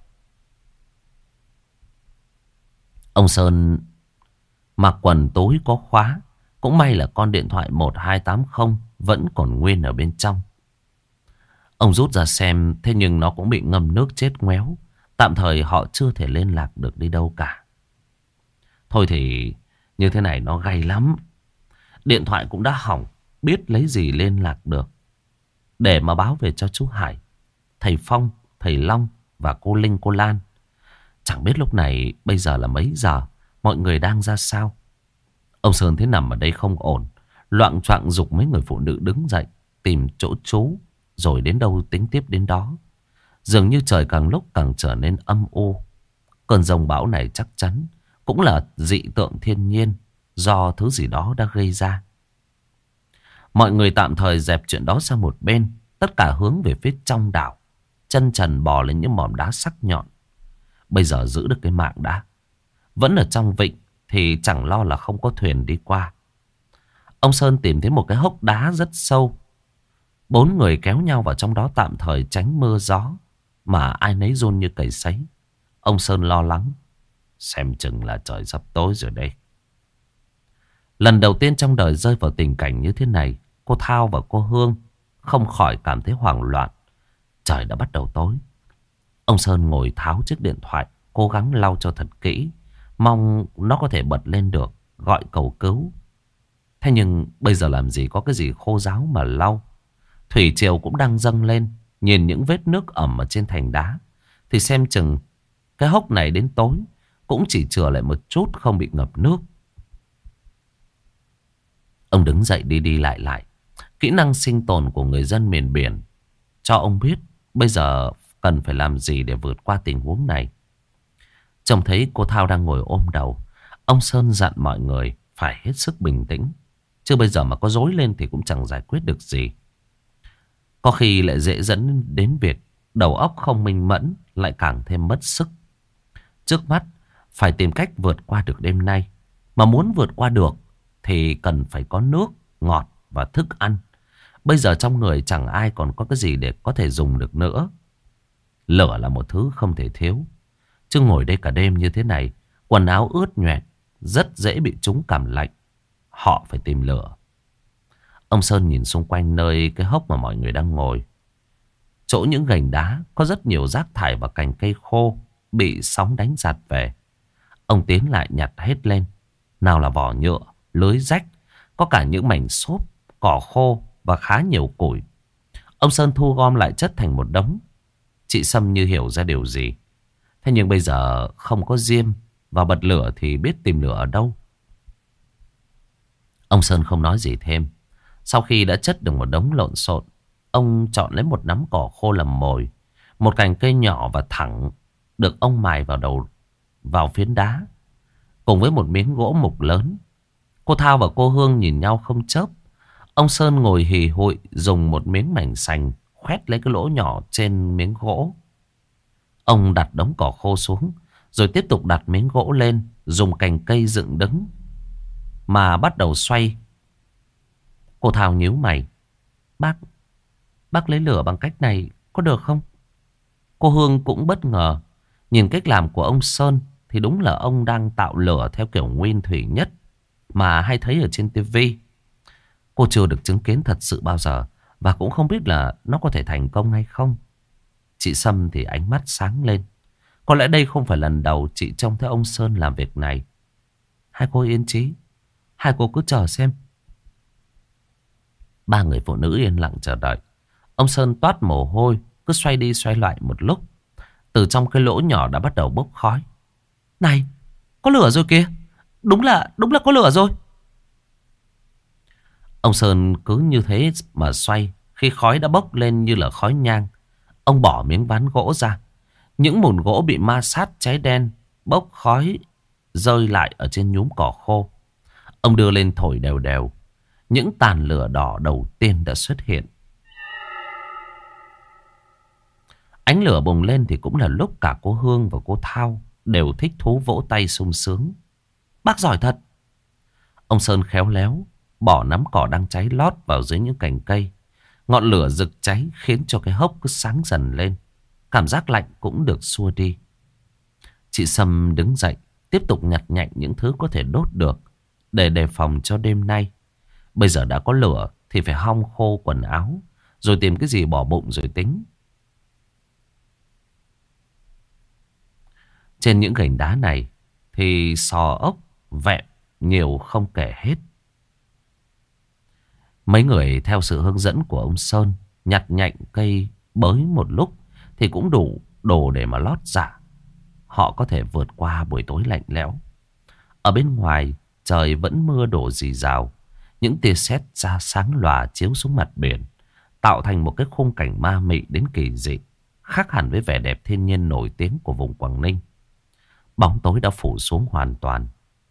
Ông Sơn mặc quần tối có khóa. Cũng may là con điện thoại một hai tám không vẫn còn nguyên ở bên trong. Ông rút ra xem, thế nhưng nó cũng bị ngâm nước chết ngoéo. Tạm thời họ chưa thể liên lạc được đi đâu cả. Thôi thì như thế này nó gay lắm. Điện thoại cũng đã hỏng, biết lấy gì liên lạc được để mà báo về cho chú Hải, thầy Phong, thầy Long và cô Linh, cô Lan. Chẳng biết lúc này bây giờ là mấy giờ, mọi người đang ra sao. Ông Sơn thấy nằm ở đây không ổn, loạng choạng giục mấy người phụ nữ đứng dậy tìm chỗ trú, rồi đến đâu tính tiếp đến đó. Dường như trời càng lúc càng trở nên âm u. Cơn giông bão này chắc chắn cũng là dị tượng thiên nhiên do thứ gì đó đã gây ra. Mọi người tạm thời dẹp chuyện đó sang một bên, tất cả hướng về phía trong đảo, chân trần bò lên những mỏm đá sắc nhọn. Bây giờ giữ được cái mạng đã. Vẫn ở trong vịnh thì chẳng lo là không có thuyền đi qua. Ông Sơn tìm thấy một cái hốc đá rất sâu. Bốn người kéo nhau vào trong đó tạm thời tránh mưa gió, mà ai nấy run như cầy sấy. Ông Sơn lo lắng, xem chừng là trời sắp tối rồi đây. Lần đầu tiên trong đời rơi vào tình cảnh như thế này, cô Thao và cô Hương không khỏi cảm thấy hoảng loạn. Trời đã bắt đầu tối. Ông Sơn ngồi tháo chiếc điện thoại, cố gắng lau cho thật kỹ, mong nó có thể bật lên được, gọi cầu cứu. Thế nhưng bây giờ làm gì có cái gì khô ráo mà lau. Thủy triều cũng đang dâng lên. Nhìn những vết nước ẩm ở trên thành đá thì xem chừng cái hốc này đến tối cũng chỉ chừa lại một chút, không bị ngập nước. Ông đứng dậy đi đi lại lại. Kỹ năng sinh tồn của người dân miền biển cho ông biết bây giờ cần phải làm gì để vượt qua tình huống này. Trông thấy cô Thao đang ngồi ôm đầu, ông Sơn dặn mọi người phải hết sức bình tĩnh, chứ bây giờ mà có rối lên thì cũng chẳng giải quyết được gì. Có khi lại dễ dẫn đến việc đầu óc không minh mẫn, lại càng thêm mất sức. Trước mắt phải tìm cách vượt qua được đêm nay. Mà muốn vượt qua được thì cần phải có nước, ngọt và thức ăn. Bây giờ trong người chẳng ai còn có cái gì để có thể dùng được nữa. Lửa là một thứ không thể thiếu. Chứ ngồi đây cả đêm như thế này, quần áo ướt nhoẹt, rất dễ bị trúng cảm lạnh. Họ phải tìm lửa. Ông Sơn nhìn xung quanh nơi cái hốc mà mọi người đang ngồi. Chỗ những gành đá có rất nhiều rác thải và cành cây khô bị sóng đánh giạt về. Ông tiến lại nhặt hết lên. Nào là vỏ nhựa, lưới rách, có cả những mảnh xốp, cỏ khô và khá nhiều củi. Ông Sơn thu gom lại chất thành một đống. Chị Sâm như hiểu ra điều gì. Thế nhưng bây giờ không có diêm và bật lửa thì biết tìm lửa ở đâu. Ông Sơn không nói gì thêm. Sau khi đã chất được một đống lộn xộn, ông chọn lấy một nắm cỏ khô làm mồi. Một cành cây nhỏ và thẳng được ông mài vào đầu, vào phiến đá, cùng với một miếng gỗ mục lớn. Cô Thao và cô Hương nhìn nhau không chớp. Ông Sơn ngồi hì hụi dùng một miếng mảnh sành khoét lấy cái lỗ nhỏ trên miếng gỗ. Ông đặt đống cỏ khô xuống, rồi tiếp tục đặt miếng gỗ lên, dùng cành cây dựng đứng mà bắt đầu xoay. Cô Thao nhíu mày. Bác, bác lấy lửa bằng cách này có được không? Cô Hương cũng bất ngờ. Nhìn cách làm của ông Sơn thì đúng là ông đang tạo lửa theo kiểu nguyên thủy nhất mà hay thấy ở trên tivi. Cô chưa được chứng kiến thật sự bao giờ và cũng không biết là nó có thể thành công hay không. Chị Sâm thì ánh mắt sáng lên. Có lẽ đây không phải lần đầu chị trông thấy ông Sơn làm việc này. Hai cô yên trí, hai cô cứ chờ xem. Ba người phụ nữ yên lặng chờ đợi. Ông Sơn toát mồ hôi, cứ xoay đi xoay lại một lúc. Từ trong cái lỗ nhỏ đã bắt đầu bốc khói. Này, có lửa rồi kìa. Đúng là, đúng là có lửa rồi. Ông Sơn cứ như thế mà xoay. Khi khói đã bốc lên như là khói nhang, ông bỏ miếng ván gỗ ra. Những mùn gỗ bị ma sát cháy đen, bốc khói rơi lại ở trên nhúm cỏ khô. Ông đưa lên thổi đều đều. Những tàn lửa đỏ đầu tiên đã xuất hiện. Ánh lửa bùng lên thì cũng là lúc cả cô Hương và cô Thao đều thích thú vỗ tay sung sướng. Bác giỏi thật. Ông Sơn khéo léo bỏ nắm cỏ đang cháy lót vào dưới những cành cây. Ngọn lửa rực cháy khiến cho cái hốc cứ sáng dần lên. Cảm giác lạnh cũng được xua đi. Chị Sâm đứng dậy, tiếp tục nhặt nhạnh những thứ có thể đốt được để đề phòng cho đêm nay. Bây giờ đã có lửa thì phải hong khô quần áo, rồi tìm cái gì bỏ bụng rồi tính. Trên những gành đá này thì sò ốc, vẹm nhiều không kể hết. Mấy người theo sự hướng dẫn của ông Sơn nhặt nhạnh cây bới một lúc thì cũng đủ đồ để mà lót dạ. Họ có thể vượt qua buổi tối lạnh lẽo. Ở bên ngoài trời vẫn mưa đổ rì rào. Những tia sét ra sáng lòa chiếu xuống mặt biển, tạo thành một cái khung cảnh ma mị đến kỳ dị, khác hẳn với vẻ đẹp thiên nhiên nổi tiếng của vùng Quảng Ninh. Bóng tối đã phủ xuống hoàn toàn.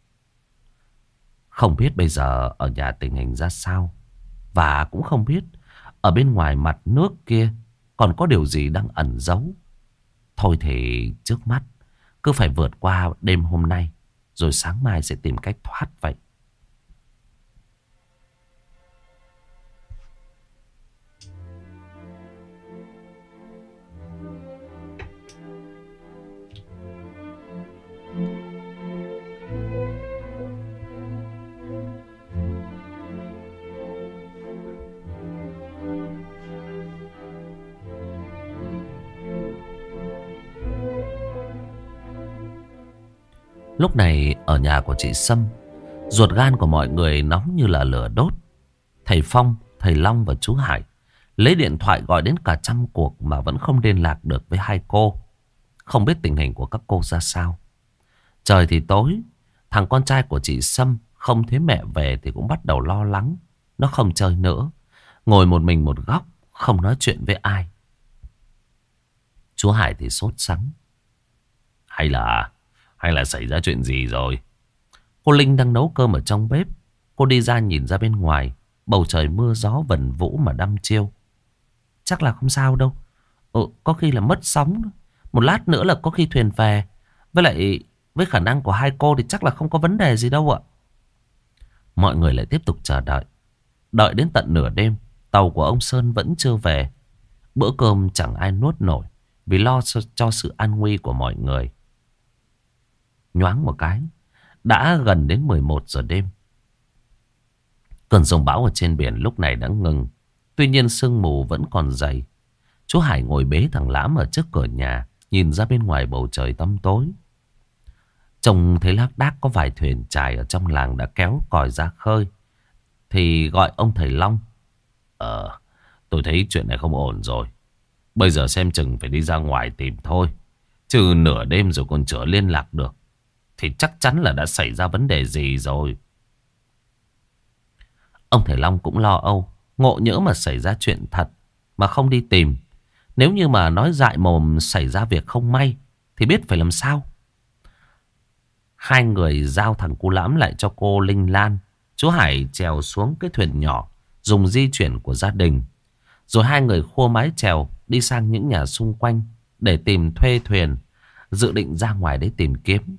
Không biết bây giờ ở nhà tình hình ra sao, và cũng không biết ở bên ngoài mặt nước kia còn có điều gì đang ẩn giấu. Thôi thì trước mắt cứ phải vượt qua đêm hôm nay, rồi sáng mai sẽ tìm cách thoát vậy. Lúc này ở nhà của chị Sâm, ruột gan của mọi người nóng như là lửa đốt. Thầy Phong, thầy Long và chú Hải lấy điện thoại gọi đến cả trăm cuộc mà vẫn không liên lạc được với hai cô. Không biết tình hình của các cô ra sao. Trời thì tối, thằng con trai của chị Sâm không thấy mẹ về thì cũng bắt đầu lo lắng. Nó không chơi nữa, ngồi một mình một góc, không nói chuyện với ai. Chú Hải thì sốt sắng. Hay là... Hay là xảy ra chuyện gì rồi? Cô Linh đang nấu cơm ở trong bếp. Cô đi ra nhìn ra bên ngoài. Bầu trời mưa gió vần vũ mà đăm chiêu. chắc là không sao đâu. Ừ, có khi là mất sóng. Một lát nữa là có khi thuyền về. Với lại với khả năng của hai cô thì chắc là không có vấn đề gì đâu ạ. Mọi người lại tiếp tục chờ đợi. Đợi đến tận nửa đêm, tàu của ông Sơn vẫn chưa về. Bữa cơm chẳng ai nuốt nổi vì lo cho, cho sự an nguy của mọi người. Nhoáng một cái, đã gần đến mười một giờ đêm. Cơn giông bão ở trên biển lúc này đã ngừng. Tuy nhiên sương mù vẫn còn dày. Chú Hải ngồi bế thằng Lãm ở trước cửa nhà, nhìn ra bên ngoài bầu trời tăm tối. Trông thấy lác đác có vài thuyền chài ở trong làng đã kéo còi ra khơi, thì gọi ông thầy Long. Ờ, tôi thấy chuyện này không ổn rồi. Bây giờ xem chừng phải đi ra ngoài tìm thôi. Chứ nửa đêm rồi còn chưa liên lạc được thì chắc chắn là đã xảy ra vấn đề gì rồi. Ông thầy Long cũng lo âu. Ngộ nhỡ mà xảy ra chuyện thật mà không đi tìm, nếu như mà nói dại mồm xảy ra việc không may thì biết phải làm sao. Hai người giao thằng cu Lãm lại cho cô Linh Lan. Chú Hải trèo xuống cái thuyền nhỏ dùng di chuyển của gia đình. Rồi hai người khua mái chèo đi sang những nhà xung quanh để tìm thuê thuyền, dự định ra ngoài để tìm kiếm.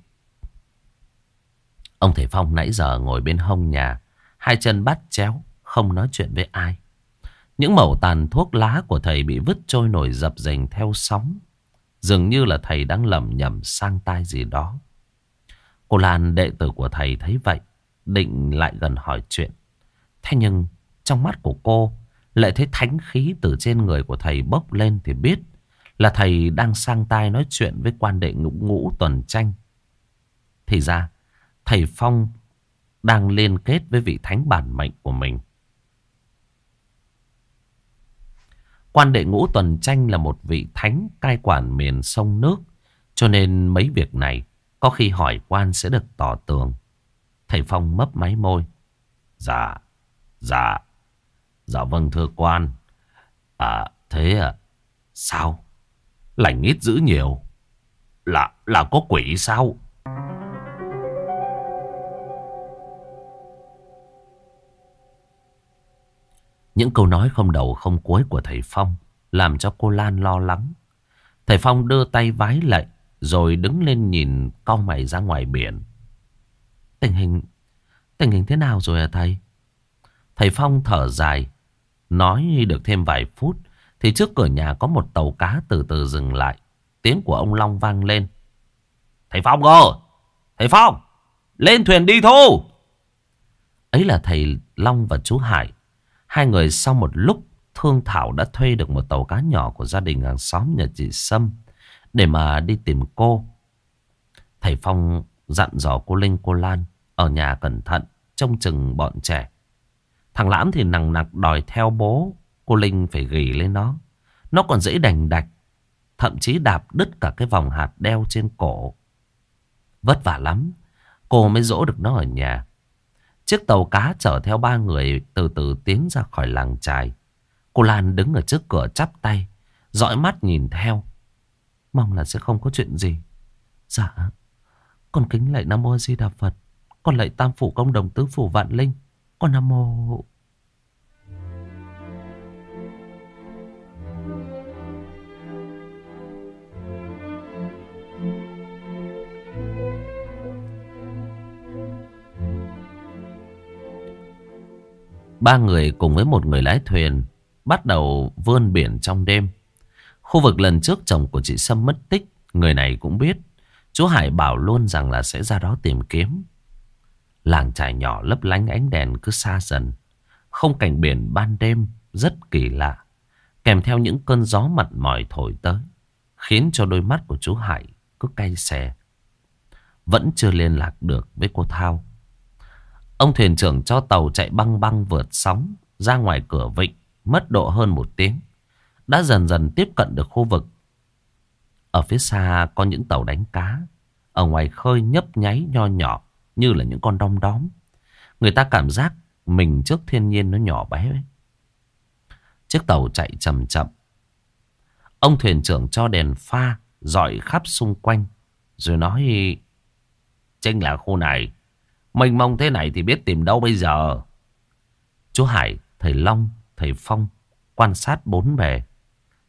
Ông thầy Phong nãy giờ ngồi bên hông nhà, hai chân bắt chéo, không nói chuyện với ai. Những mẩu tàn thuốc lá của thầy bị vứt trôi nổi dập dềnh theo sóng. Dường như là thầy đang lẩm nhẩm sang tai gì đó. Cô Lan, đệ tử của thầy, thấy vậy, định lại gần hỏi chuyện. Thế nhưng trong mắt của cô lại thấy thánh khí từ trên người của thầy bốc lên, thì biết là thầy đang sang tai nói chuyện với quan đệ Ngũ, Ngũ Tuần Tranh. Thì ra thầy Phong đang liên kết với vị thánh bản mệnh của mình. Quan đệ Ngũ Tuần Tranh là một vị thánh cai quản miền sông nước, cho nên mấy việc này có khi hỏi quan sẽ được tỏ tường. Thầy Phong mấp máy môi. Dạ, dạ, dạ vâng thưa quan. À thế à, sao? Lành ít dữ nhiều. Là, là có quỷ sao? Những câu nói không đầu không cuối của thầy Phong làm cho cô Lan lo lắng. Thầy Phong đưa tay vái lạy rồi đứng lên nhìn cau mày ra ngoài biển. Tình hình Tình hình thế nào rồi à thầy? Thầy Phong thở dài. Nói được thêm vài phút thì trước cửa nhà có một tàu cá từ từ dừng lại. Tiếng của ông Long vang lên. Thầy Phong ơi! Thầy Phong! Lên thuyền đi thu! Ấy là thầy Long và chú Hải. Hai người sau một lúc thương thảo đã thuê được một tàu cá nhỏ của gia đình hàng xóm nhà chị Sâm để mà đi tìm cô. Thầy Phong dặn dò cô Linh, cô Lan ở nhà cẩn thận, trông chừng bọn trẻ. Thằng Lãm thì nằng nặc đòi theo bố. Cô Linh phải ghì lên nó. Nó còn dễ đành đạch, thậm chí đạp đứt cả cái vòng hạt đeo trên cổ. Vất vả lắm cô mới dỗ được nó ở nhà. Chiếc tàu cá chở theo ba người từ từ tiến ra khỏi làng chài. Cô Lan đứng ở trước cửa chắp tay, dõi mắt nhìn theo. Mong là sẽ không có chuyện gì. Dạ, con kính lạy Nam Mô A Di Đà Phật. Con lạy Tam Phủ Công Đồng Tứ Phủ Vạn Linh. Con Nam Mô. Ba người cùng với một người lái thuyền bắt đầu vươn biển trong đêm. Khu vực lần trước chồng của chị Sâm mất tích, người này cũng biết. Chú Hải bảo luôn rằng là sẽ ra đó tìm kiếm. Làng chài nhỏ lấp lánh ánh đèn cứ xa dần. Không cảnh biển ban đêm rất kỳ lạ, kèm theo những cơn gió mặn mòi thổi tới, khiến cho đôi mắt của chú Hải cứ cay xè. Vẫn chưa liên lạc được với cô Thao. Ông thuyền trưởng cho tàu chạy băng băng vượt sóng ra ngoài cửa vịnh, mất độ hơn một tiếng. Đã dần dần tiếp cận được khu vực. Ở phía xa có những tàu đánh cá, ở ngoài khơi nhấp nháy nho nhỏ như là những con đom đóm. Người ta cảm giác mình trước thiên nhiên nó nhỏ bé ấy. Chiếc tàu chạy chậm chậm. Ông thuyền trưởng cho đèn pha dọi khắp xung quanh, rồi nói: chính là khu này, mênh mông thế này thì biết tìm đâu bây giờ. Chú Hải, thầy Long, thầy Phong quan sát bốn bề.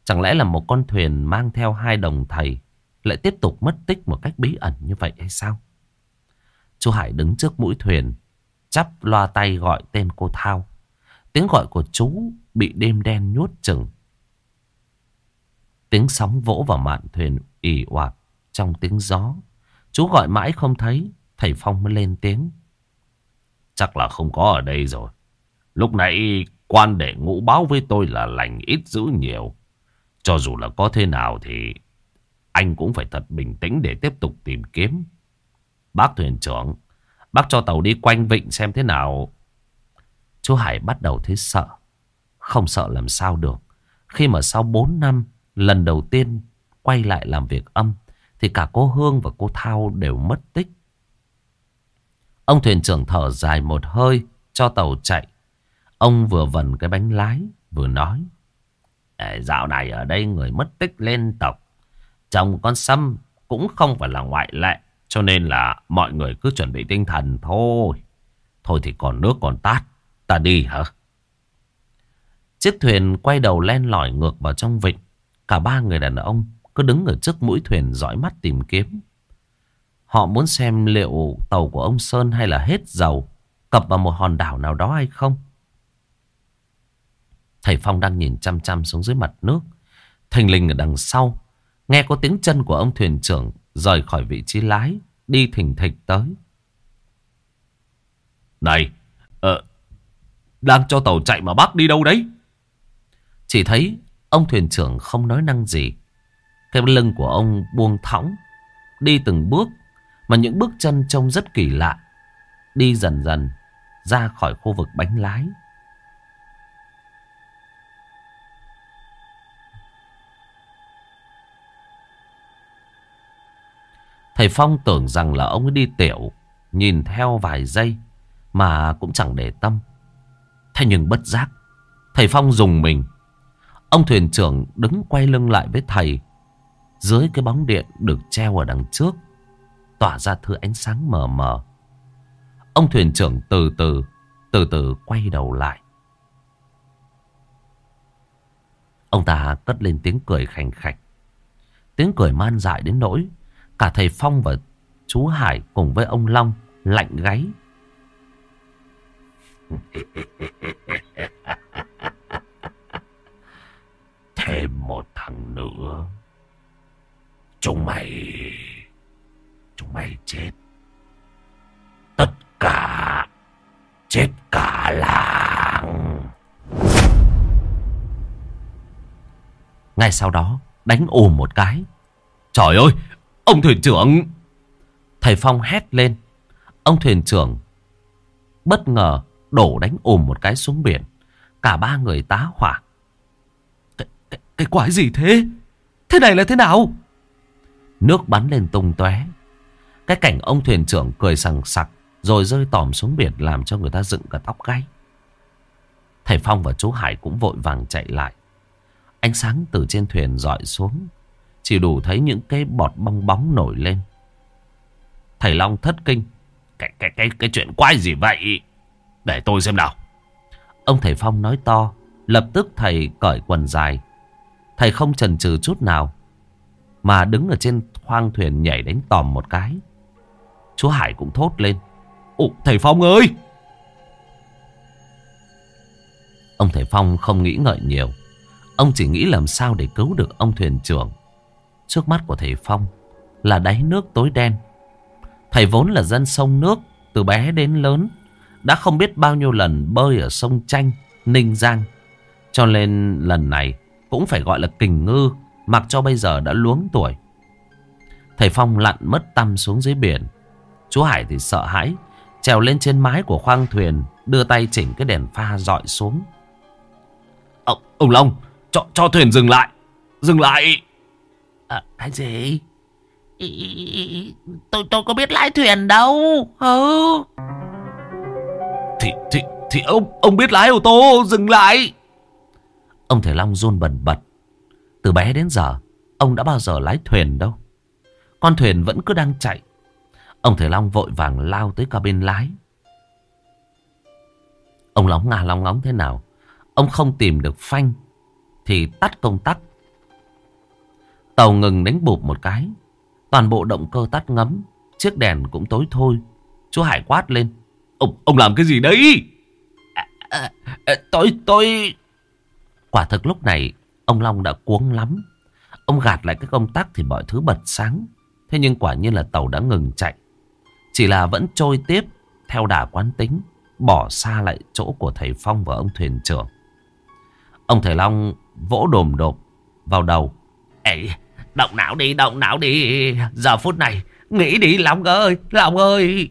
Chẳng lẽ là một con thuyền mang theo hai đồng thầy lại tiếp tục mất tích một cách bí ẩn như vậy hay sao? Chú Hải đứng trước mũi thuyền, chắp loa tay gọi tên cô Thao. Tiếng gọi của chú bị đêm đen nhốt chừng. Tiếng sóng vỗ vào mạn thuyền ì oạt trong tiếng gió. Chú gọi mãi không thấy, thầy Phong mới lên tiếng. Chắc là không có ở đây rồi. Lúc nãy quan đệ ngũ báo với tôi là lành ít dữ nhiều. Cho dù là có thế nào thì anh cũng phải thật bình tĩnh để tiếp tục tìm kiếm. Bác thuyền trưởng, bác cho tàu đi quanh vịnh xem thế nào. Chú Hải bắt đầu thấy sợ. Không sợ làm sao được. Khi mà sau bốn năm lần đầu tiên quay lại làm việc âm thì cả cô Hương và cô Thao đều mất tích. Ông thuyền trưởng thở dài một hơi cho tàu chạy. Ông vừa vần cái bánh lái vừa nói. Dạo này ở đây người mất tích liên tục. Chồng con Sâm cũng không phải là ngoại lệ. Cho nên là mọi người cứ chuẩn bị tinh thần thôi. Thôi thì còn nước còn tát. Ta đi hả? Chiếc thuyền quay đầu len lỏi ngược vào trong vịnh. Cả ba người đàn ông cứ đứng ở trước mũi thuyền dõi mắt tìm kiếm. Họ muốn xem liệu tàu của ông Sơn hay là hết dầu, cập vào một hòn đảo nào đó hay không. Thầy Phong đang nhìn chăm chăm xuống dưới mặt nước. Thình lình ở đằng sau, nghe có tiếng chân của ông thuyền trưởng rời khỏi vị trí lái, đi thình thịch tới. Này, ờ, đang cho tàu chạy mà bác đi đâu đấy? Chỉ thấy ông thuyền trưởng không nói năng gì. Cái lưng của ông buông thõng, đi từng bước, mà những bước chân trông rất kỳ lạ. Đi dần dần ra khỏi khu vực bánh lái. Thầy Phong tưởng rằng là ông ấy đi tiểu, nhìn theo vài giây mà cũng chẳng để tâm. Thế nhưng bất giác, thầy Phong rùng mình. Ông thuyền trưởng đứng quay lưng lại với thầy. Dưới cái bóng điện được treo ở đằng trước, tỏa ra thứ ánh sáng mờ mờ. Ông thuyền trưởng từ từ, từ từ quay đầu lại. Ông ta cất lên tiếng cười khành khạch. Tiếng cười man dại đến nỗi cả thầy Phong và chú Hải cùng với ông Long lạnh gáy. Thêm một thằng nữa, chúng mày, chúng mày chết. Tất cả chết cả làng. Ngay sau đó đánh ùm một cái. Trời ơi, ông thuyền trưởng! Thầy Phong hét lên. Ông thuyền trưởng bất ngờ đổ đánh ùm một cái xuống biển. Cả ba người tá hỏa. Cái, cái, cái quái gì thế? Thế này là thế nào? Nước bắn lên tung tóe. Cái cảnh ông thuyền trưởng cười sằng sặc rồi rơi tòm xuống biển làm cho người ta dựng cả tóc gáy. Thầy Phong và chú Hải cũng vội vàng chạy lại. Ánh sáng từ trên thuyền rọi xuống, chỉ đủ thấy những cái bọt bong bóng nổi lên. Thầy Long thất kinh. Cái, cái, cái, cái chuyện quái gì vậy? Để tôi xem nào. Ông thầy Phong nói to. Lập tức thầy cởi quần dài. Thầy không chần chừ chút nào mà đứng ở trên khoang thuyền nhảy đánh tòm một cái. Chú Hải cũng thốt lên. Ồ, thầy Phong ơi! Ông thầy Phong không nghĩ ngợi nhiều. Ông chỉ nghĩ làm sao để cứu được ông thuyền trưởng. Trước mắt của thầy Phong là đáy nước tối đen. Thầy vốn là dân sông nước, từ bé đến lớn đã không biết bao nhiêu lần bơi ở sông Chanh, Ninh Giang. Cho nên lần này cũng phải gọi là kình ngư, mặc cho bây giờ đã luống tuổi. Thầy Phong lặn mất tăm xuống dưới biển. Chú Hải thì sợ hãi, trèo lên trên mái của khoang thuyền, đưa tay chỉnh cái đèn pha dọi xuống. Ông, ông Long, cho, cho thuyền dừng lại. Dừng lại. À, cái gì? Ý, ý, ý, tôi tôi có biết lái thuyền đâu. Ừ. Thì, thì, thì ông, ông biết lái ô tô. Dừng lại. Ông thầy Long run bần bật. Từ bé đến giờ ông đã bao giờ lái thuyền đâu. Con thuyền vẫn cứ đang chạy. Ông thầy Long vội vàng lao tới cabin lái. Ông lóng ngà lóng ngóng thế nào, ông không tìm được phanh thì tắt công tắc, Tàu ngừng đánh bụp một cái. Toàn bộ động cơ tắt ngấm. Chiếc đèn cũng tối thôi. Chú Hải quát lên. Ông, ông làm cái gì đấy? À, à, à, tôi, tôi... Quả thực lúc này ông Long đã cuống lắm. Ông gạt lại cái công tắc thì mọi thứ bật sáng. Thế nhưng quả nhiên là tàu đã ngừng chạy. Chỉ là vẫn trôi tiếp theo đà quán tính, bỏ xa lại chỗ của thầy Phong và ông thuyền trưởng. Ông thầy Long vỗ đồm đột vào đầu. Ê, động não đi, động não đi. Giờ phút này, nghĩ đi Long ơi, Long ơi.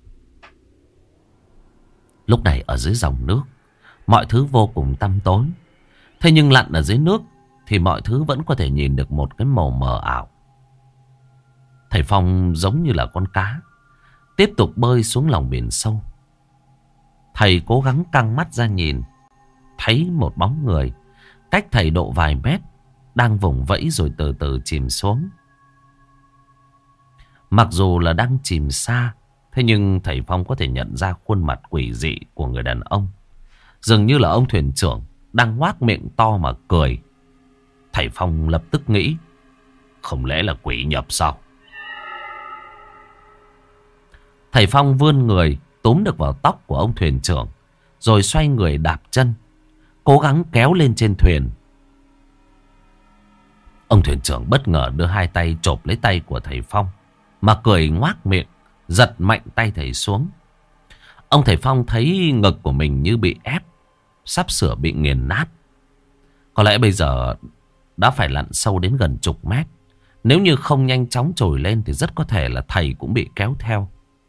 Lúc này ở dưới dòng nước, mọi thứ vô cùng tăm tối. Thế nhưng lặn ở dưới nước thì mọi thứ vẫn có thể nhìn được một cái màu mờ ảo. Thầy Phong giống như là con cá, tiếp tục bơi xuống lòng biển sâu. Thầy cố gắng căng mắt ra nhìn, thấy một bóng người cách thầy độ vài mét, đang vùng vẫy rồi từ từ chìm xuống. Mặc dù là đang chìm xa, thế nhưng thầy Phong có thể nhận ra khuôn mặt quỷ dị của người đàn ông. Dường như là ông thuyền trưởng đang ngoác miệng to mà cười. Thầy Phong lập tức nghĩ, không lẽ là quỷ nhập sao? Thầy Phong vươn người túm được vào tóc của ông thuyền trưởng, rồi xoay người đạp chân, cố gắng kéo lên trên thuyền. Ông thuyền trưởng bất ngờ đưa hai tay chộp lấy tay của thầy Phong, mà cười ngoác miệng, giật mạnh tay thầy xuống. Ông thầy Phong thấy ngực của mình như bị ép, sắp sửa bị nghiền nát. Có lẽ bây giờ đã phải lặn sâu đến gần chục mét. Nếu như không nhanh chóng trồi lên thì rất có thể là thầy cũng bị kéo theo.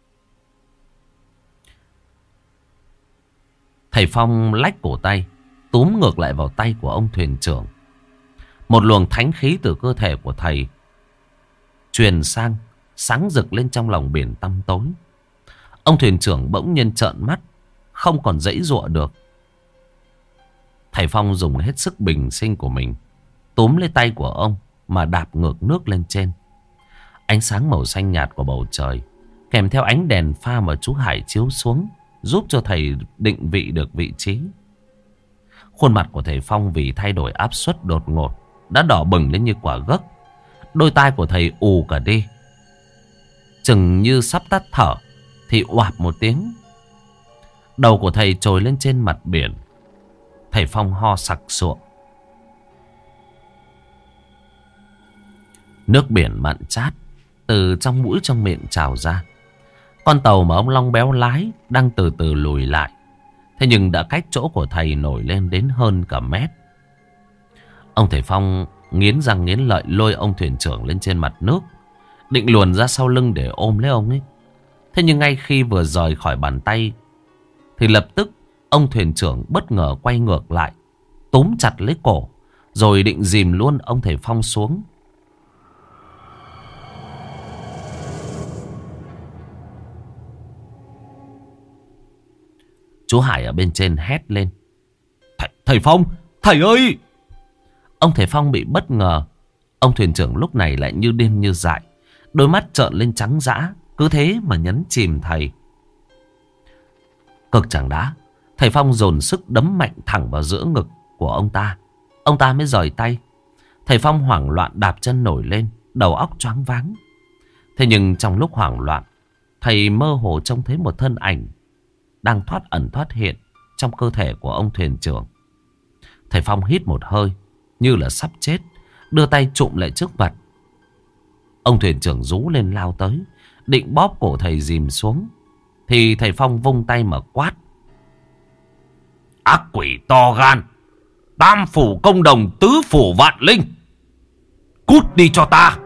Thầy Phong lách cổ tay, túm ngược lại vào tay của ông thuyền trưởng. Một luồng thánh khí từ cơ thể của thầy truyền sang, sáng rực lên trong lòng biển tăm tối. Ông thuyền trưởng bỗng nhiên trợn mắt, không còn giãy giụa được. Thầy Phong dùng hết sức bình sinh của mình, túm lấy tay của ông mà đạp ngược nước lên trên. Ánh sáng màu xanh nhạt của bầu trời, kèm theo ánh đèn pha mà chú Hải chiếu xuống, giúp cho thầy định vị được vị trí. Khuôn mặt của thầy Phong vì thay đổi áp suất đột ngột đã đỏ bừng lên như quả gấc. Đôi tai của thầy ù cả đi, chừng như sắp tắt thở thì oạp một tiếng, đầu của thầy trồi lên trên mặt biển. Thầy Phong ho sặc sụa. Nước biển mặn chát từ trong mũi trong miệng trào ra. Con tàu mà ông Long Béo lái đang từ từ lùi lại. Thế nhưng đã cách chỗ của thầy nổi lên đến hơn cả mét. Ông thầy Phong nghiến răng nghiến lợi lôi ông thuyền trưởng lên trên mặt nước, định luồn ra sau lưng để ôm lấy ông ấy. Thế nhưng ngay khi vừa rời khỏi bàn tay thì lập tức ông thuyền trưởng bất ngờ quay ngược lại, túm chặt lấy cổ, rồi định dìm luôn ông thầy Phong xuống. Chú Hải ở bên trên hét lên. Thầy, thầy Phong, thầy ơi! Ông thầy Phong bị bất ngờ. Ông thuyền trưởng lúc này lại như điên như dại, đôi mắt trợn lên trắng dã, cứ thế mà nhấn chìm thầy. Cực chẳng đã, thầy Phong dồn sức đấm mạnh thẳng vào giữa ngực của ông ta. Ông ta mới rời tay. Thầy Phong hoảng loạn đạp chân nổi lên, đầu óc choáng váng. Thế nhưng trong lúc hoảng loạn, thầy mơ hồ trông thấy một thân ảnh đang thoát ẩn thoát hiện trong cơ thể của ông thuyền trưởng. Thầy Phong hít một hơi như là sắp chết, đưa tay trụm lại trước mặt. Ông thuyền trưởng rú lên lao tới, định bóp cổ thầy dìm xuống, thì thầy Phong vung tay mà quát. Ác quỷ to gan, tam phủ công đồng, tứ phủ vạn linh, cút đi cho ta!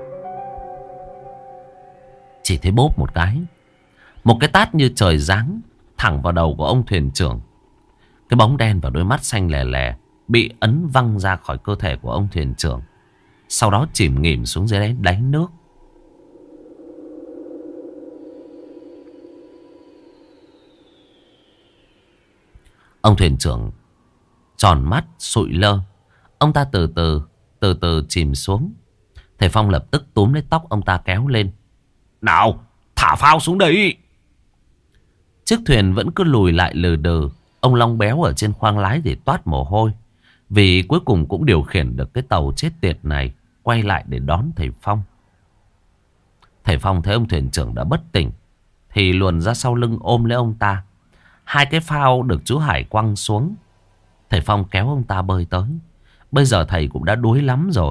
Chỉ thấy bốp một cái, một cái tát như trời giáng thẳng vào đầu của ông thuyền trưởng. Cái bóng đen và đôi mắt xanh lè lè bị ấn văng ra khỏi cơ thể của ông thuyền trưởng, sau đó chìm nghỉm xuống dưới đáy, đáy nước. Ông thuyền trưởng tròn mắt sụi lơ. Ông ta từ từ Từ từ chìm xuống. Thầy Phong lập tức túm lấy tóc ông ta kéo lên. Nào, thả phao xuống đây! Chiếc thuyền vẫn cứ lùi lại lừ đừ. Ông Long Béo ở trên khoang lái thì toát mồ hôi, vì cuối cùng cũng điều khiển được cái tàu chết tiệt này quay lại để đón thầy Phong. Thầy Phong thấy ông thuyền trưởng đã bất tỉnh thì luồn ra sau lưng ôm lấy ông ta. Hai cái phao được chú Hải quăng xuống. Thầy Phong kéo ông ta bơi tới. Bây giờ thầy cũng đã đuối lắm rồi.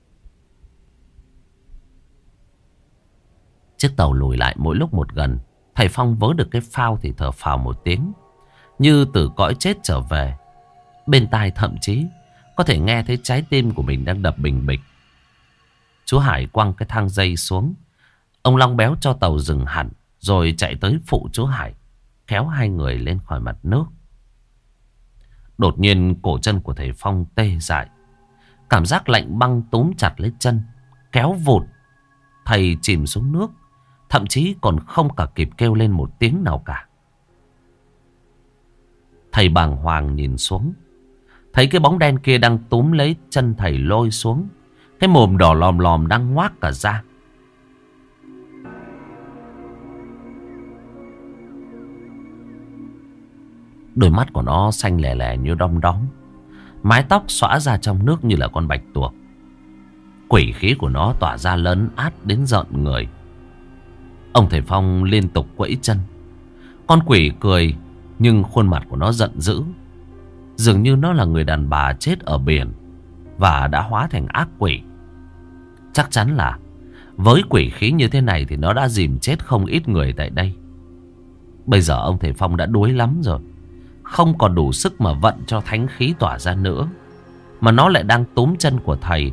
Chiếc tàu lùi lại mỗi lúc một gần. Thầy Phong vớ được cái phao thì thở phào một tiếng, như từ cõi chết trở về. Bên tai thậm chí có thể nghe thấy trái tim của mình đang đập bình bịch. Chú Hải quăng cái thang dây xuống. Ông Long Béo cho tàu dừng hẳn, rồi chạy tới phụ chú Hải, kéo hai người lên khỏi mặt nước. Đột nhiên cổ chân của thầy Phong tê dại. Cảm giác lạnh băng túm chặt lấy chân, kéo vụt. Thầy chìm xuống nước, thậm chí còn không cả kịp kêu lên một tiếng nào cả. Thầy bàng hoàng nhìn xuống, thấy cái bóng đen kia đang túm lấy chân thầy lôi xuống. Cái mồm đỏ lòm lòm đang ngoác cả ra. Đôi mắt của nó xanh lè lè như đom đóm. Mái tóc xõa ra trong nước như là con bạch tuộc. Quỷ khí của nó tỏa ra lấn át đến rợn người. Ông thầy Phong liên tục quẫy chân. Con quỷ cười, nhưng khuôn mặt của nó giận dữ. Dường như nó là người đàn bà chết ở biển và đã hóa thành ác quỷ. Chắc chắn là với quỷ khí như thế này thì nó đã dìm chết không ít người tại đây. Bây giờ ông thầy Phong đã đuối lắm rồi, không còn đủ sức mà vận cho thánh khí tỏa ra nữa, mà nó lại đang túm chân của thầy.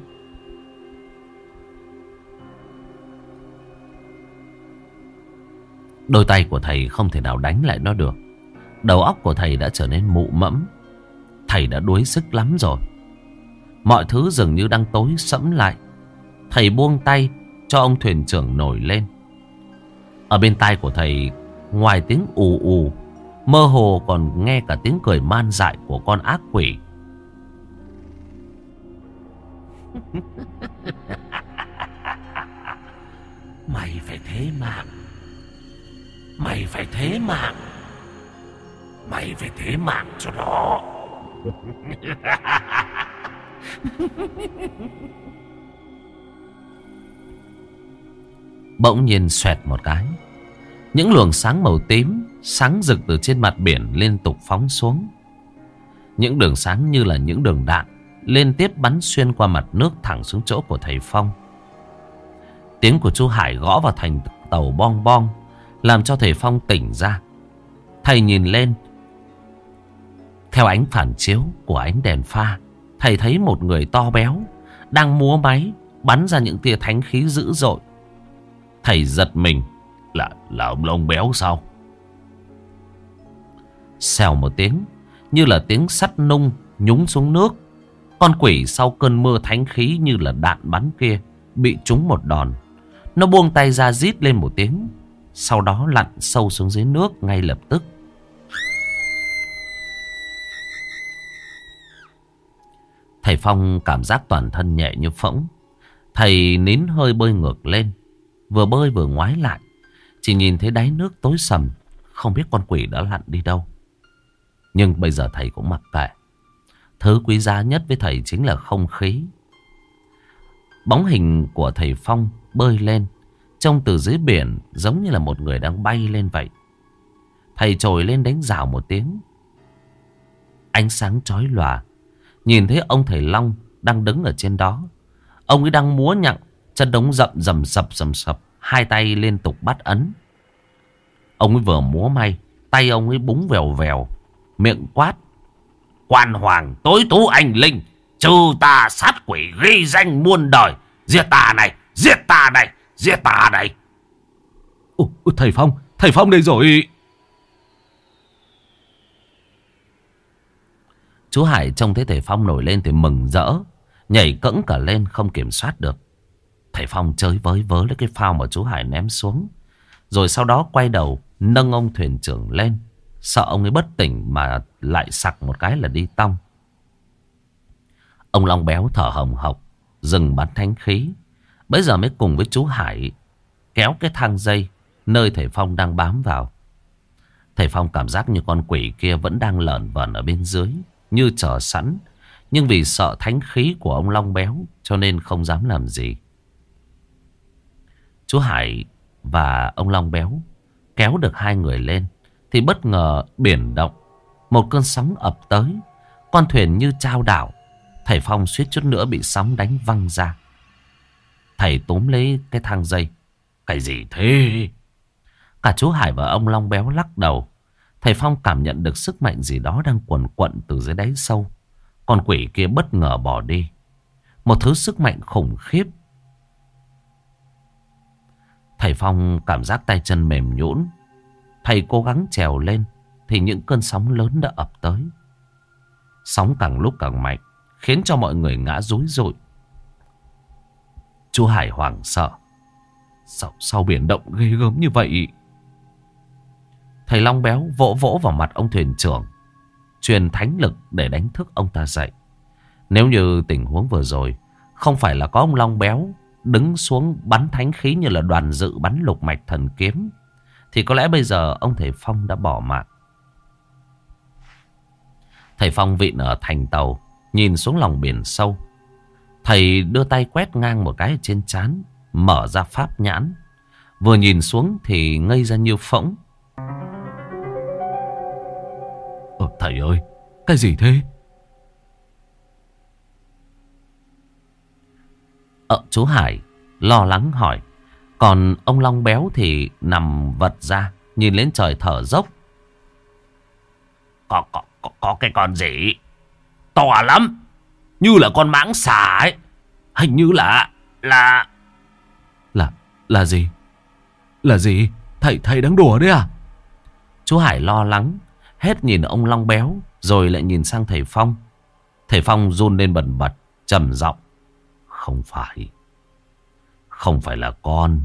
Đôi tay của thầy không thể nào đánh lại nó được. Đầu óc của thầy đã trở nên mụ mẫm. Thầy đã đuối sức lắm rồi. Mọi thứ dường như đang tối sẫm lại. Thầy buông tay cho ông thuyền trưởng nổi lên. Ở bên tai của thầy, ngoài tiếng ù ù, mơ hồ còn nghe cả tiếng cười man dại của con ác quỷ. Mày phải thế mạng. Mày phải thế mạng. Mày phải thế mạng cho nó. Bỗng nhiên xoẹt một cái, những luồng sáng màu tím sáng rực từ trên mặt biển liên tục phóng xuống. Những đường sáng như là những đường đạn liên tiếp bắn xuyên qua mặt nước thẳng xuống chỗ của thầy Phong. Tiếng của chú Hải gõ vào thành tàu bong bong làm cho thầy Phong tỉnh ra. Thầy nhìn lên. Theo ánh phản chiếu của ánh đèn pha, thầy thấy một người to béo đang múa máy bắn ra những tia thánh khí dữ dội. Thầy giật mình. Là, là ông Long Béo sao? Xèo một tiếng, như là tiếng sắt nung nhúng xuống nước. Con quỷ sau cơn mưa thánh khí như là đạn bắn kia bị trúng một đòn. Nó buông tay ra rít lên một tiếng, sau đó lặn sâu xuống dưới nước ngay lập tức. Thầy Phong cảm giác toàn thân nhẹ như phỗng. Thầy nín hơi bơi ngược lên, vừa bơi vừa ngoái lại. Chỉ nhìn thấy đáy nước tối sầm, không biết con quỷ đã lặn đi đâu. Nhưng bây giờ thầy cũng mặc kệ. Thứ quý giá nhất với thầy chính là không khí. Bóng hình của thầy Phong bơi lên, trông từ dưới biển giống như là một người đang bay lên vậy. Thầy trồi lên đánh rào một tiếng. Ánh sáng chói lòa. Nhìn thấy ông thầy Long đang đứng ở trên đó. Ông ấy đang múa nhặng, chân đống rậm rầm sập rầm sập, hai tay liên tục bắt ấn. Ông ấy vừa múa may, tay ông ấy búng vèo vèo, miệng quát: Quan hoàng tối tú anh linh, trừ tà sát quỷ ghi danh muôn đời. Giết tà này, giết tà này, giết tà này. Ồ, thầy Phong, thầy Phong đây rồi. Chú Hải trông thấy thầy Phong nổi lên thì mừng rỡ, nhảy cẫng cả lên không kiểm soát được. Thầy Phong chơi với vớ lấy cái phao mà chú Hải ném xuống, rồi sau đó quay đầu nâng ông thuyền trưởng lên, sợ ông ấy bất tỉnh mà lại sặc một cái là đi tong. Ông Long Béo thở hồng hộc dừng bắn thánh khí, bấy giờ mới cùng với chú Hải kéo cái thang dây nơi thầy Phong đang bám vào. Thầy Phong cảm giác như con quỷ kia vẫn đang lởn vởn ở bên dưới, như chờ sẵn, Nhưng vì sợ thánh khí của ông Long Béo cho nên không dám làm gì. Chú Hải và ông Long Béo kéo được hai người lên thì bất ngờ biển động. Một cơn sóng ập tới. Con thuyền như chao đảo. Thầy Phong suýt chút nữa bị sóng đánh văng ra. Thầy túm lấy cái thang dây. Cái gì thế? Cả chú Hải và ông Long Béo lắc đầu. Thầy Phong cảm nhận được sức mạnh gì đó đang quần quận từ dưới đáy sâu. Con quỷ kia bất ngờ bỏ đi. Một thứ sức mạnh khủng khiếp. Thầy Phong cảm giác tay chân mềm nhũn. Thầy cố gắng trèo lên thì những cơn sóng lớn đã ập tới. Sóng càng lúc càng mạnh, khiến cho mọi người ngã rúi rụi. Chú Hải hoảng sợ. Sao, sao biển động ghê gớm như vậy? Thầy Long Béo vỗ vỗ vào mặt ông thuyền trưởng, truyền thánh lực để đánh thức ông ta dậy. Nếu như tình huống vừa rồi không phải là có ông Long Béo đứng xuống bắn thánh khí như là đoàn dự bắn lục mạch thần kiếm, thì có lẽ bây giờ ông thầy Phong đã bỏ mạng. Thầy Phong vịn ở thành tàu, nhìn xuống lòng biển sâu. Thầy đưa tay quét ngang một cái ở trên trán, mở ra pháp nhãn. Vừa nhìn xuống thì ngây ra như phỗng. Ờ, thầy ơi, cái gì thế? Ờ, chú Hải lo lắng hỏi. Còn ông Long Béo thì nằm vật ra, nhìn lên trời thở dốc. Có, có, có, có cái con gì to lắm, như là con mãng xà ấy. Hình như là Là Là Là gì? Là gì? Thầy thầy đang đùa đấy à? Chú Hải lo lắng, hết nhìn ông Long Béo rồi lại nhìn sang thầy Phong. Thầy Phong run lên bần bật, trầm giọng. Không phải. Không phải là con.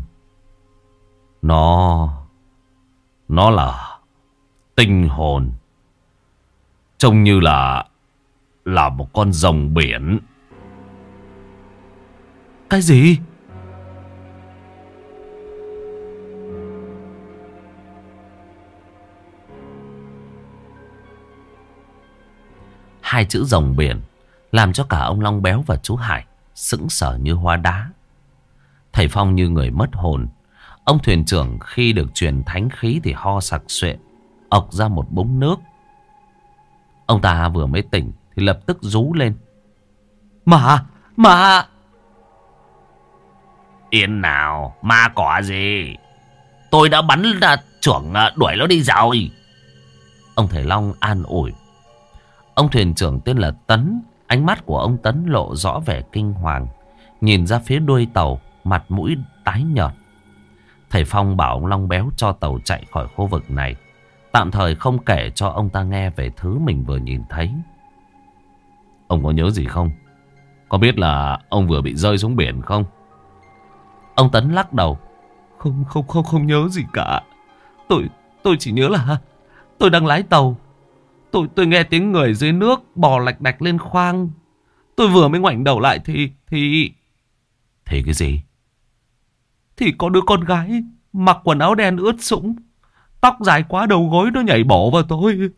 Nó Nó là tinh hồn. Trông như là Là một con rồng biển. Cái gì? Hai chữ rồng biển làm cho cả ông Long Béo và chú Hải sững sờ như hóa đá. Thầy Phong như người mất hồn. Ông thuyền trưởng khi được truyền thánh khí thì ho sặc sụệ, ộc ra một búng nước. Ông ta vừa mới tỉnh thì lập tức rú lên. Mà, mà Yên nào, ma cỏ gì? Tôi đã bắn là trưởng đuổi nó đi rồi. Ông thầy Long an ủi. Ông thuyền trưởng tên là Tấn. Ánh mắt của ông Tấn lộ rõ vẻ kinh hoàng, nhìn ra phía đuôi tàu, mặt mũi tái nhợt. Thầy Phong bảo ông Long Béo cho tàu chạy khỏi khu vực này, tạm thời không kể cho ông ta nghe về thứ mình vừa nhìn thấy. Ông có nhớ gì không? Có biết là ông vừa bị rơi xuống biển không? Ông Tấn lắc đầu. Không, không, không, không nhớ gì cả. Tôi, tôi chỉ nhớ là tôi đang lái tàu. Tôi, tôi nghe tiếng người dưới nước bò lạch đạch lên khoang. Tôi vừa mới ngoảnh đầu lại thì, thì... Thì cái gì? Thì có đứa con gái mặc quần áo đen ướt sũng, tóc dài quá đầu gối, nó nhảy bổ vào tôi.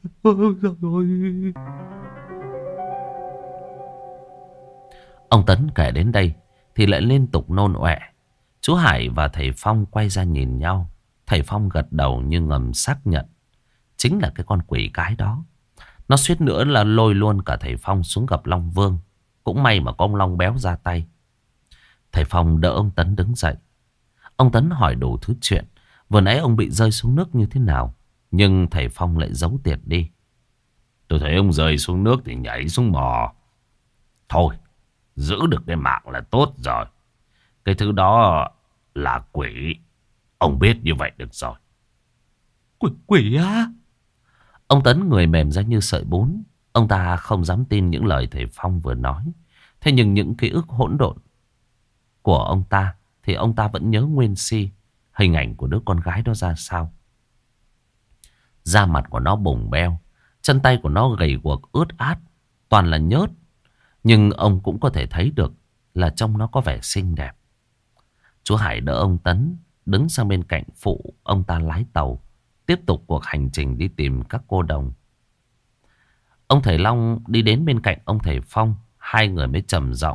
Ông Tấn kể đến đây thì lại liên tục nôn ọe. Chú Hải và thầy Phong quay ra nhìn nhau. Thầy Phong gật đầu như ngầm xác nhận. Chính là cái con quỷ cái đó. Nó suýt nữa là lôi luôn cả thầy Phong xuống gặp Long Vương. Cũng may mà có ông Long Béo ra tay. Thầy Phong đỡ ông Tấn đứng dậy. Ông Tấn hỏi đủ thứ chuyện. Vừa nãy ông bị rơi xuống nước như thế nào. Nhưng thầy Phong lại giấu tiệt đi. Tôi thấy ông rơi xuống nước thì nhảy xuống mò. Thôi, giữ được cái mạng là tốt rồi. Cái thứ đó là quỷ. Ông biết như vậy được rồi. Quỷ, quỷ á? Ông Tấn người mềm ra như sợi bún. Ông ta không dám tin những lời thầy Phong vừa nói. Thế nhưng những ký ức hỗn độn của ông ta thì ông ta vẫn nhớ nguyên si hình ảnh của đứa con gái đó ra sao. Da mặt của nó bùng beo, chân tay của nó gầy guộc ướt át, toàn là nhớt. Nhưng ông cũng có thể thấy được là trông nó có vẻ xinh đẹp. Chú Hải đỡ ông Tấn đứng sang bên cạnh phụ ông ta lái tàu, tiếp tục cuộc hành trình đi tìm các cô đồng. Ông thầy Long đi đến bên cạnh ông thầy Phong. Hai người mới trầm giọng.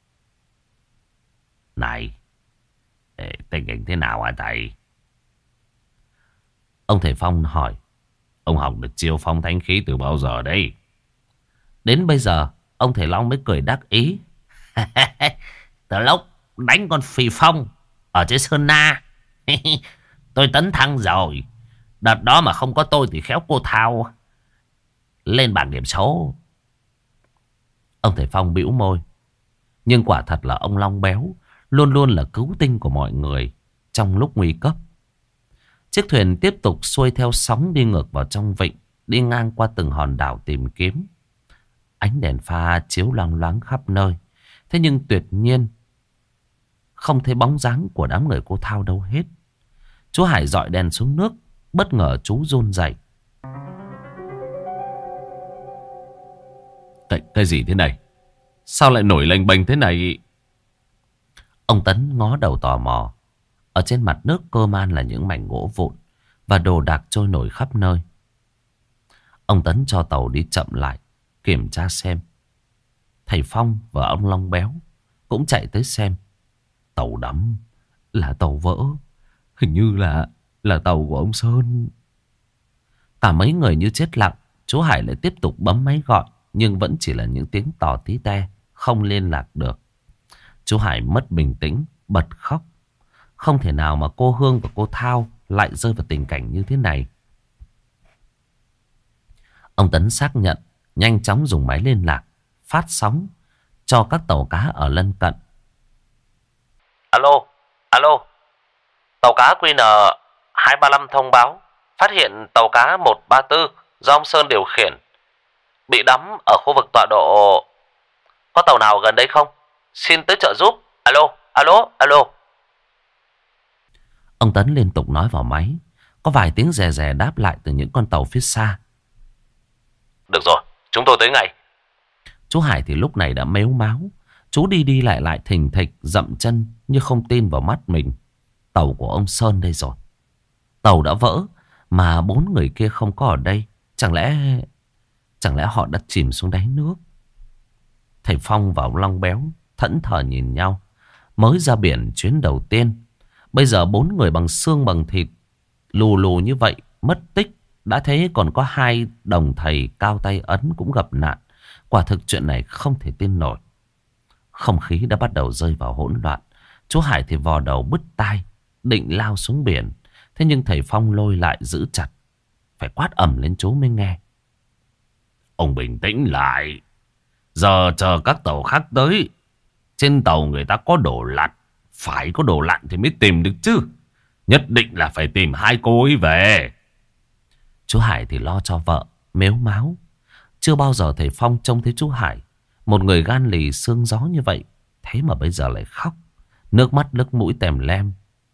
Này, tình hình thế nào hả thầy? Ông thầy Phong hỏi. Ông học được chiêu phong thánh khí từ bao giờ đây? Đến bây giờ ông thầy Long mới cười đắc ý. Từ lúc đánh con Phi Phong ở trên Sơn Na. Tôi tấn thăng rồi. Đợt đó mà không có tôi thì khéo cô Thao lên bảng điểm số. Ông thầy Phong bĩu môi. Nhưng quả thật là ông Long Béo luôn luôn là cứu tinh của mọi người trong lúc nguy cấp. Chiếc thuyền tiếp tục xuôi theo sóng đi ngược vào trong vịnh, đi ngang qua từng hòn đảo tìm kiếm. Ánh đèn pha chiếu loang loáng khắp nơi. Thế nhưng tuyệt nhiên không thấy bóng dáng của đám người cô Thao đâu hết. Chú Hải dọi đèn xuống nước. Bất ngờ chú run rẩy. Cái, cái gì thế này? Sao lại nổi lênh bênh thế này? Ông Tấn ngó đầu tò mò. Ở trên mặt nước cơ man là những mảnh gỗ vụn và đồ đạc trôi nổi khắp nơi. Ông Tấn cho tàu đi chậm lại, kiểm tra xem. Thầy Phong và ông Long Béo cũng chạy tới xem. Tàu đắm, là tàu vỡ. Hình như là Là tàu của ông Sơn. Cả mấy người như chết lặng. Chú Hải lại tiếp tục bấm máy gọi, nhưng vẫn chỉ là những tiếng tò tí te, không liên lạc được. Chú Hải mất bình tĩnh, bật khóc. Không thể nào mà cô Hương và cô Thao lại rơi vào tình cảnh như thế này. Ông Tấn xác nhận, nhanh chóng dùng máy liên lạc, phát sóng cho các tàu cá ở lân cận. Alo, alo. Tàu cá Q N hai ba lăm thông báo phát hiện tàu cá một ba tư do ông Sơn điều khiển bị đắm ở khu vực tọa độ. Có tàu nào gần đây không? Xin tới trợ giúp. Alo, alo, alo. Ông Tấn liên tục nói vào máy. Có vài tiếng rè rè đáp lại từ những con tàu phía xa. Được rồi, chúng tôi tới ngay. Chú Hải thì lúc này đã mếu máo. Chú đi đi lại lại thình thịch, dậm chân như không tin vào mắt mình. Tàu của ông Sơn đây rồi. Tàu đã vỡ mà bốn người kia không có ở đây. Chẳng lẽ Chẳng lẽ họ đã chìm xuống đáy nước? Thầy Phong và ông Long Béo thẫn thờ nhìn nhau. Mới ra biển chuyến đầu tiên, bây giờ bốn người bằng xương bằng thịt, lù lù như vậy, mất tích. Đã thế còn có hai đồng thầy cao tay ấn cũng gặp nạn. Quả thực chuyện này không thể tin nổi. Không khí đã bắt đầu rơi vào hỗn loạn. Chú Hải thì vò đầu bứt tai, định lao xuống biển. Thế nhưng thầy Phong lôi lại giữ chặt. Phải quát ầm lên chú mới nghe. Ông bình tĩnh lại. Giờ chờ các tàu khác tới. Trên tàu người ta có đồ lặn. Phải có đồ lặn thì mới tìm được chứ. Nhất định là phải tìm hai cô ấy về. Chú Hải thì lo cho vợ, mếu máo. Chưa bao giờ thầy Phong trông thấy chú Hải, một người gan lì xương gió như vậy. Thế mà bây giờ lại khóc, nước mắt nước mũi tèm lem.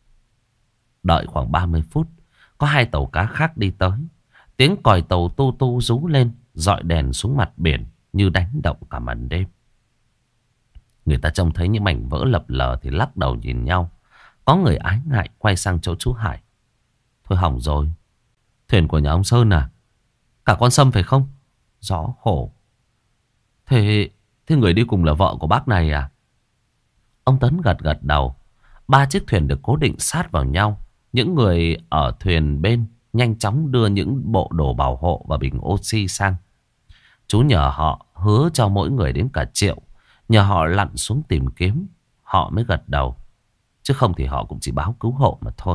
Đợi khoảng ba mươi phút, có hai tàu cá khác đi tới. Tiếng còi tàu tu tu rú lên, dọi đèn xuống mặt biển như đánh động cả màn đêm. Người ta trông thấy những mảnh vỡ lập lờ thì lắc đầu nhìn nhau. Có người ái ngại quay sang chỗ chú Hải. Thôi hỏng rồi. Thuyền của nhà ông Sơn à? Cả con Sâm phải không? Rõ khổ. Thế, thế người đi cùng là vợ của bác này à? Ông Tấn gật gật đầu. Ba chiếc thuyền được cố định sát vào nhau. Những người ở thuyền bên nhanh chóng đưa những bộ đồ bảo hộ và bình oxy sang. Chú nhờ họ hứa cho mỗi người đến cả triệu. Nhờ họ lặn xuống tìm kiếm. Họ mới gật đầu. Chứ không thì họ cũng chỉ báo cứu hộ mà thôi.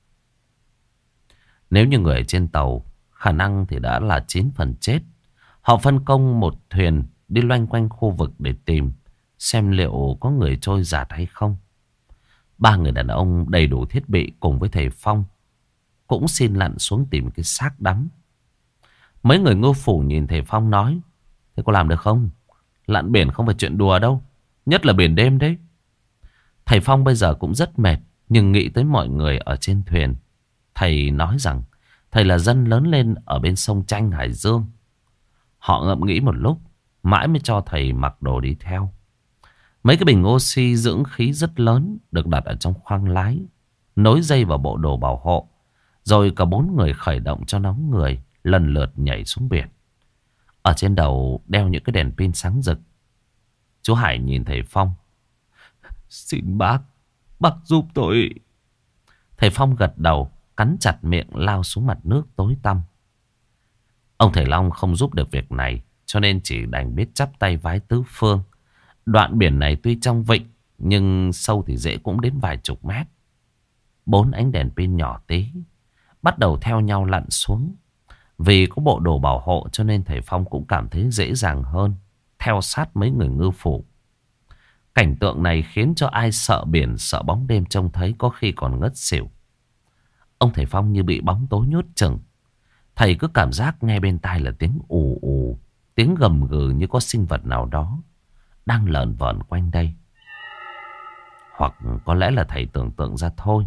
Nếu như người trên tàu, khả năng thì đã là chín phần chết. Họ phân công một thuyền đi loanh quanh khu vực để tìm xem liệu có người trôi dạt hay không. Ba người đàn ông đầy đủ thiết bị cùng với thầy Phong cũng xin lặn xuống tìm cái xác đắm. Mấy người ngư phủ nhìn thầy Phong nói: thế có làm được không? Lặn biển không phải chuyện đùa đâu, nhất là biển đêm đấy. Thầy Phong bây giờ cũng rất mệt, nhưng nghĩ tới mọi người ở trên thuyền. Thầy nói rằng thầy là dân lớn lên ở bên sông Chanh, Hải Dương. Họ ngẫm nghĩ một lúc, mãi mới cho thầy mặc đồ đi theo. Mấy cái bình oxy dưỡng khí rất lớn được đặt ở trong khoang lái, nối dây vào bộ đồ bảo hộ. Rồi cả bốn người khởi động cho nóng người, lần lượt nhảy xuống biển. Ở trên đầu đeo những cái đèn pin sáng rực. Chú Hải nhìn thầy Phong. Xin bác, bác giúp tôi. Thầy Phong gật đầu, cắn chặt miệng lao xuống mặt nước tối tăm. Ông thầy Long không giúp được việc này, cho nên chỉ đành biết chắp tay vái tứ phương. Đoạn biển này tuy trong vịnh, nhưng sâu thì dễ cũng đến vài chục mét. Bốn ánh đèn pin nhỏ tí bắt đầu theo nhau lặn xuống. Vì có bộ đồ bảo hộ cho nên thầy Phong cũng cảm thấy dễ dàng hơn, theo sát mấy người ngư phủ. Cảnh tượng này khiến cho ai sợ biển, sợ bóng đêm trông thấy có khi còn ngất xỉu. Ông thầy Phong như bị bóng tối nhốt chừng. Thầy cứ cảm giác nghe bên tai là tiếng ù ù, tiếng gầm gừ như có sinh vật nào đó đang lởn vởn quanh đây. Hoặc có lẽ là thầy tưởng tượng ra thôi.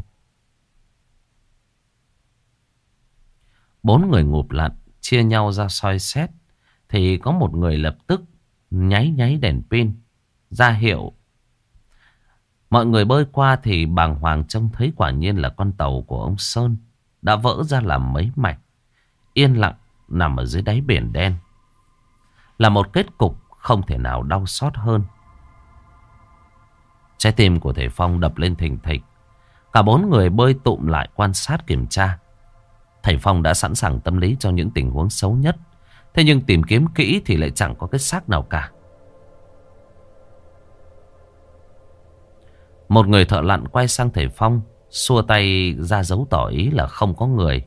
Bốn người ngụp lặn chia nhau ra soi xét. Thì có một người lập tức nháy nháy đèn pin ra hiệu. Mọi người bơi qua thì bàng hoàng trông thấy quả nhiên là con tàu của ông Sơn đã vỡ ra làm mấy mảnh, yên lặng nằm ở dưới đáy biển đen. Là một kết cục không thể nào đau xót hơn. Trái tim của thầy Phong đập lên thình thịch. Cả bốn người bơi tụm lại quan sát kiểm tra. Thầy Phong đã sẵn sàng tâm lý cho những tình huống xấu nhất. Thế nhưng tìm kiếm kỹ thì lại chẳng có cái xác nào cả. Một người thợ lặn quay sang thầy Phong, xua tay ra dấu tỏ ý là không có người.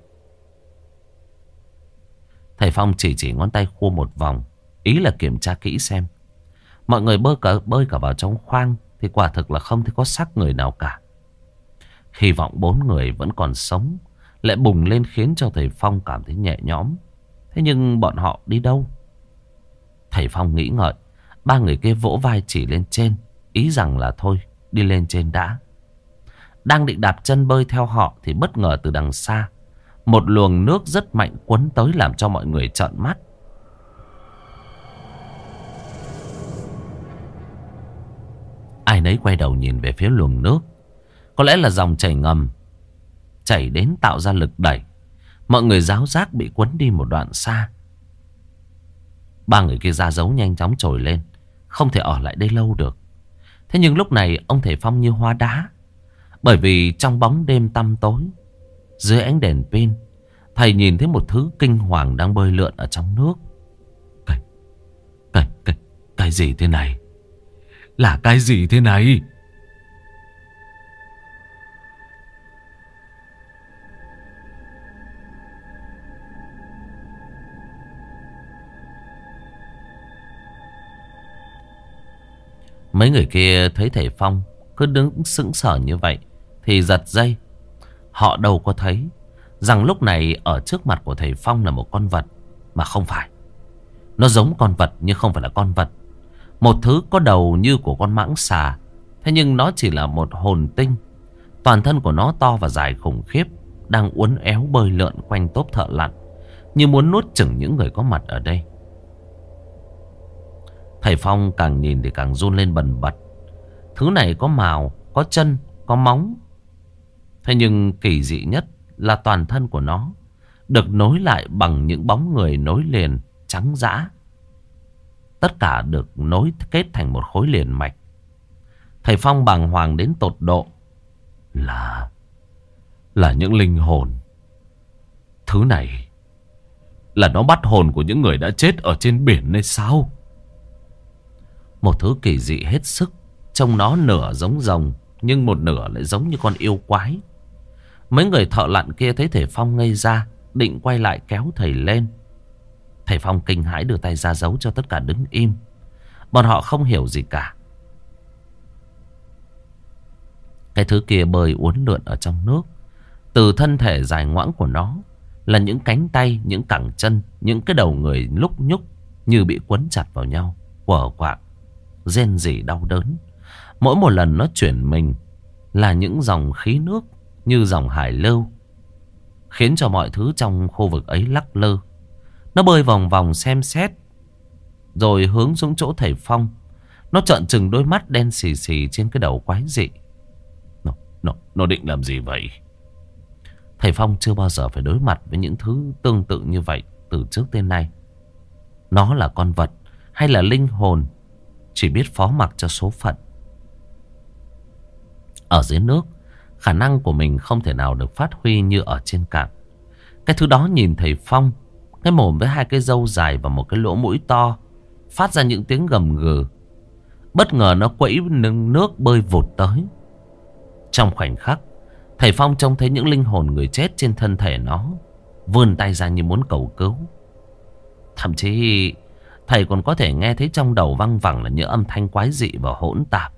Thầy Phong chỉ chỉ ngón tay khua một vòng, ý là kiểm tra kỹ xem. Mọi người bơi cả, bơi cả vào trong khoang thì quả thực là không thấy có xác người nào cả. Hy vọng bốn người vẫn còn sống lại bùng lên khiến cho thầy Phong cảm thấy nhẹ nhõm. Thế nhưng bọn họ đi đâu? Thầy Phong nghĩ ngợi. Ba người kia vỗ vai chỉ lên trên, ý rằng là thôi đi lên trên đã. Đang định đạp chân bơi theo họ thì bất ngờ từ đằng xa một luồng nước rất mạnh cuốn tới làm cho mọi người trợn mắt. Ai nấy quay đầu nhìn về phía luồng nước. Có lẽ là dòng chảy ngầm chảy đến tạo ra lực đẩy. Mọi người ráo rác bị cuốn đi một đoạn xa. Ba người kia ra dấu nhanh chóng trồi lên, không thể ở lại đây lâu được. Thế nhưng lúc này ông thầy Phong như hóa đá. Bởi vì trong bóng đêm tăm tối, dưới ánh đèn pin, thầy nhìn thấy một thứ kinh hoàng đang bơi lượn ở trong nước. Cái, cái, cái, cái gì thế này? Là cái gì thế này? Mấy người kia thấy thầy Phong cứ đứng sững sờ như vậy thì giật dây. Họ đâu có thấy rằng lúc này ở trước mặt của thầy Phong là một con vật. Mà không phải. Nó giống con vật nhưng không phải là con vật. Một thứ có đầu như của con mãng xà. Thế nhưng nó chỉ là một hồn tinh. Toàn thân của nó to và dài khủng khiếp, đang uốn éo bơi lượn quanh tốp thợ lặn, như muốn nuốt chửng những người có mặt ở đây. Thầy Phong càng nhìn thì càng run lên bần bật. Thứ này có mào, có chân, có móng. Thế nhưng kỳ dị nhất là toàn thân của nó được nối lại bằng những bóng người nối liền trắng dã. Tất cả được nối kết thành một khối liền mạch. Thầy Phong bàng hoàng đến tột độ. Là Là những linh hồn. Thứ này là nó bắt hồn của những người đã chết ở trên biển này sao? Một thứ kỳ dị hết sức. Trông nó nửa giống rồng, nhưng một nửa lại giống như con yêu quái. Mấy người thợ lặn kia thấy thầy Phong ngây ra, định quay lại kéo thầy lên. Thầy Phong kinh hãi đưa tay ra dấu cho tất cả đứng im. Bọn họ không hiểu gì cả. Cái thứ kia bơi uốn lượn ở trong nước. Từ thân thể dài ngoãng của nó là những cánh tay, những cẳng chân, những cái đầu người lúc nhúc như bị quấn chặt vào nhau, quở quạng, rên rỉ đau đớn. Mỗi một lần nó chuyển mình là những dòng khí nước như dòng hải lưu, khiến cho mọi thứ trong khu vực ấy lắc lư. Nó bơi vòng vòng xem xét, rồi hướng xuống chỗ thầy Phong. Nó trợn trừng đôi mắt đen xì xì trên cái đầu quái dị. Nó, nó, nó định làm gì vậy? Thầy Phong chưa bao giờ phải đối mặt với những thứ tương tự như vậy từ trước đến nay. nó là con vật hay là linh hồn, chỉ biết phó mặc cho số phận. Ở dưới nước, khả năng của mình không thể nào được phát huy như ở trên cạn. Cái thứ đó nhìn thầy Phong, cái mồm với hai cái râu dài và một cái lỗ mũi to, phát ra những tiếng gầm gừ. Bất ngờ nó quẫy nước bơi vụt tới. Trong khoảnh khắc, thầy Phong trông thấy những linh hồn người chết trên thân thể nó, vươn tay ra như muốn cầu cứu. Thậm chí thầy còn có thể nghe thấy trong đầu văng vẳng là những âm thanh quái dị và hỗn tạp.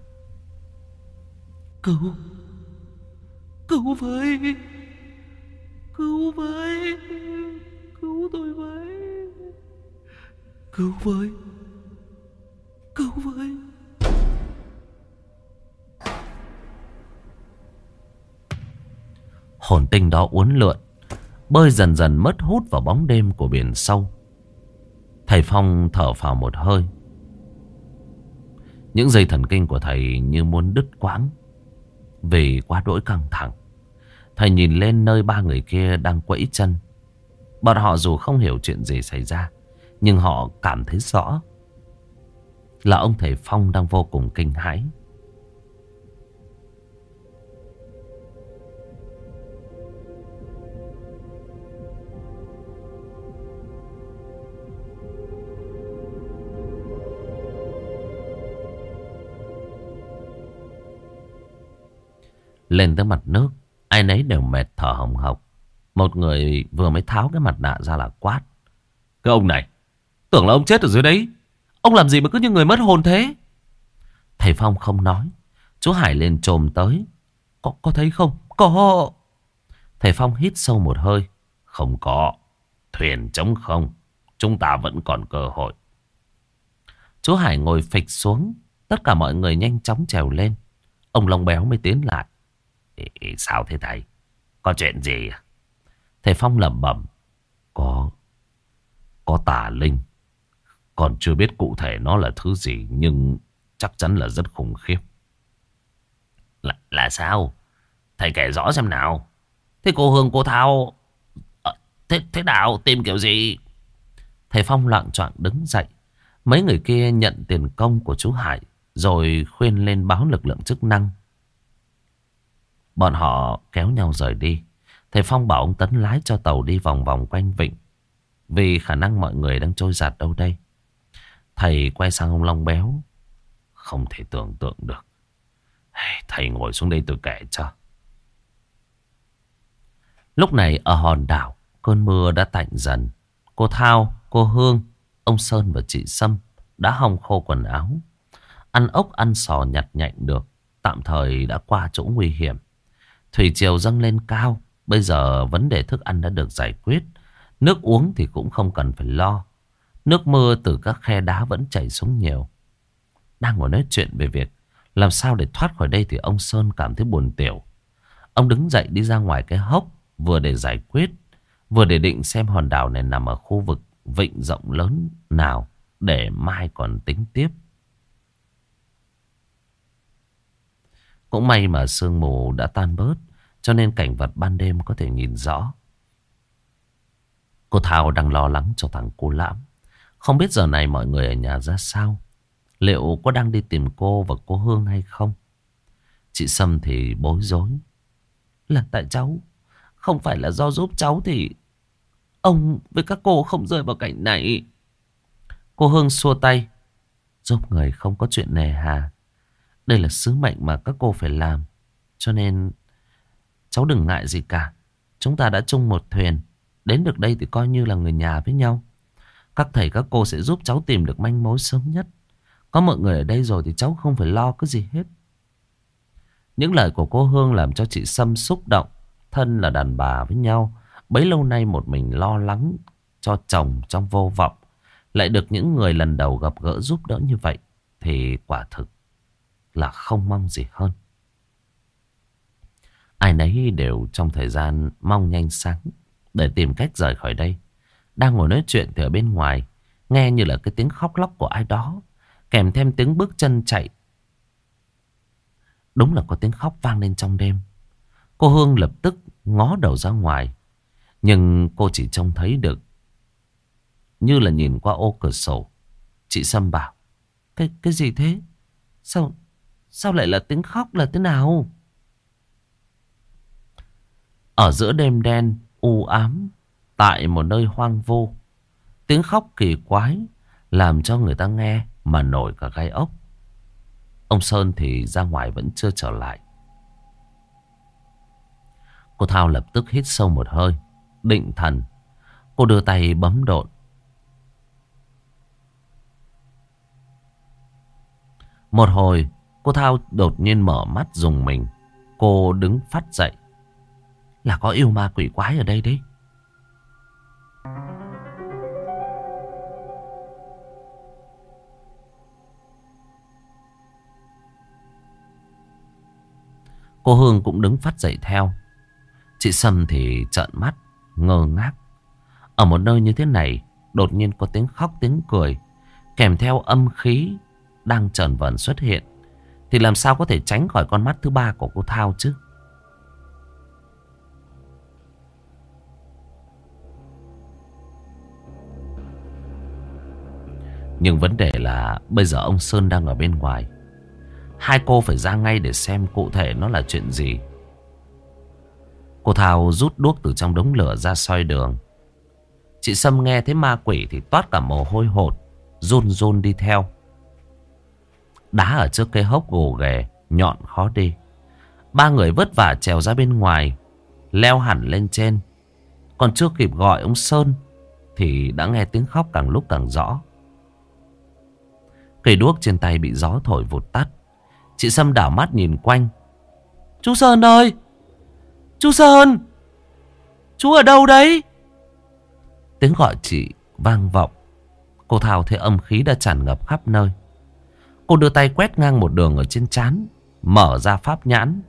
Cứu, cứu với, cứu với, cứu tôi với, cứu với, cứu với. Hồn tinh đó uốn lượn, bơi dần dần mất hút vào bóng đêm của biển sâu. Thầy Phong thở phào một hơi. Những dây thần kinh của thầy như muốn đứt quãng vì quá đỗi căng thẳng. Thầy nhìn lên nơi ba người kia đang quẫy chân. Bọn họ dù không hiểu chuyện gì xảy ra, nhưng họ cảm thấy rõ là ông thầy Phong đang vô cùng kinh hãi. Lên tới mặt nước, ai nấy đều mệt thở hồng hộc. Một người vừa mới tháo cái mặt nạ ra là quát: Cái ông này, tưởng là ông chết ở dưới đấy. Ông làm gì mà cứ như người mất hồn thế? Thầy Phong không nói. Chú Hải lên chồm tới: Có, có thấy không? Có. Thầy Phong hít sâu một hơi: Không có. Thuyền trống không. Chúng ta vẫn còn cơ hội. Chú Hải ngồi phịch xuống. Tất cả mọi người nhanh chóng trèo lên. Ông Lông Béo mới tiến lại: Ê, sao thế thầy? Có chuyện gì à? Thầy Phong lẩm bẩm: Có Có tà linh. Còn chưa biết cụ thể nó là thứ gì, nhưng chắc chắn là rất khủng khiếp. Là, là sao? Thầy kể rõ xem nào. Thế cô Hương cô Thao à, thế, thế nào? Tìm kiểu gì? Thầy Phong loạng choạng đứng dậy. Mấy người kia nhận tiền công của chú Hải, rồi khuyên lên báo lực lượng chức năng. Bọn họ kéo nhau rời đi. Thầy Phong bảo ông Tấn lái cho tàu đi vòng vòng quanh vịnh, vì khả năng mọi người đang trôi giạt đâu đây. Thầy quay sang ông Long Béo: Không thể tưởng tượng được. Thầy ngồi xuống đây tôi kể cho. Lúc này ở hòn đảo, cơn mưa đã tạnh dần. Cô Thao, cô Hương, ông Sơn và chị Sâm đã hong khô quần áo. Ăn ốc ăn sò nhặt nhạnh được, tạm thời đã qua chỗ nguy hiểm. Thủy triều dâng lên cao. Bây giờ vấn đề thức ăn đã được giải quyết. Nước uống thì cũng không cần phải lo. Nước mưa từ các khe đá vẫn chảy xuống nhiều. Đang ngồi nói chuyện về việc làm sao để thoát khỏi đây thì ông Sơn cảm thấy buồn tiểu. Ông đứng dậy đi ra ngoài cái hốc, vừa để giải quyết, vừa để định xem hòn đảo này nằm ở khu vực vịnh rộng lớn nào, để mai còn tính tiếp. Cũng may mà sương mù đã tan bớt, cho nên cảnh vật ban đêm có thể nhìn rõ. Cô Thảo đang lo lắng cho thằng cô Lãm. Không biết giờ này mọi người ở nhà ra sao. Liệu có đang đi tìm cô và cô Hương hay không? Chị Sâm thì bối rối: Là tại cháu. Không phải là do giúp cháu thì ông với các cô không rơi vào cảnh này. Cô Hương xua tay: Giúp người không có chuyện nề hà. Đây là sứ mệnh mà các cô phải làm. Cho nên cháu đừng ngại gì cả. Chúng ta đã chung một thuyền. Đến được đây thì coi như là người nhà với nhau. Các thầy các cô sẽ giúp cháu tìm được manh mối sớm nhất. Có mọi người ở đây rồi thì cháu không phải lo cái gì hết. Những lời của cô Hương làm cho chị Sâm xúc động. Thân là đàn bà với nhau, bấy lâu nay một mình lo lắng cho chồng trong vô vọng, lại được những người lần đầu gặp gỡ giúp đỡ như vậy, thì quả thực là không mong gì hơn. Ai nấy đều trong thời gian mong nhanh sáng để tìm cách rời khỏi đây. Đang ngồi nói chuyện thì ở bên ngoài nghe như là cái tiếng khóc lóc của ai đó, kèm thêm tiếng bước chân chạy. Đúng là có tiếng khóc vang lên trong đêm. Cô Hương lập tức ngó đầu ra ngoài, nhưng cô chỉ trông thấy được như là nhìn qua ô cửa sổ. Chị Sâm bảo: Cái, cái gì thế? Sao, sao lại là tiếng khóc là thế nào? Ở giữa đêm đen u ám, tại một nơi hoang vu, tiếng khóc kỳ quái làm cho người ta nghe mà nổi cả gai ốc. Ông Sơn thì ra ngoài vẫn chưa trở lại. Cô Thao lập tức hít sâu một hơi, định thần. Cô đưa tay bấm độn. Một hồi, cô Thao đột nhiên mở mắt rùng mình. Cô đứng phắt dậy. Là có yêu ma quỷ quái ở đây đấy. Cô Hương cũng đứng phắt dậy theo. Chị Sâm thì trợn mắt, ngơ ngác. Ở một nơi như thế này, đột nhiên có tiếng khóc tiếng cười, kèm theo âm khí đang chờn vờn xuất hiện, thì làm sao có thể tránh khỏi con mắt thứ ba của cô Thao chứ? Nhưng vấn đề là bây giờ ông Sơn đang ở bên ngoài. Hai cô phải ra ngay để xem cụ thể nó là chuyện gì. Cô Thao rút đuốc từ trong đống lửa ra soi đường. Chị Sâm nghe thấy ma quỷ thì toát cả mồ hôi hột, run run đi theo. Đá ở trước cây hốc gồ ghề, nhọn khó đi. Ba người vất vả trèo ra bên ngoài, leo hẳn lên trên. Còn chưa kịp gọi ông Sơn thì đã nghe tiếng khóc càng lúc càng rõ. Cây đuốc trên tay bị gió thổi vụt tắt. Chị Sâm đảo mắt nhìn quanh. Chú Sơn ơi! Chú Sơn! Chú ở đâu đấy? Tiếng gọi chị vang vọng. Cô Thao thấy âm khí đã tràn ngập khắp nơi. Cô đưa tay quét ngang một đường ở trên trán, mở ra pháp nhãn.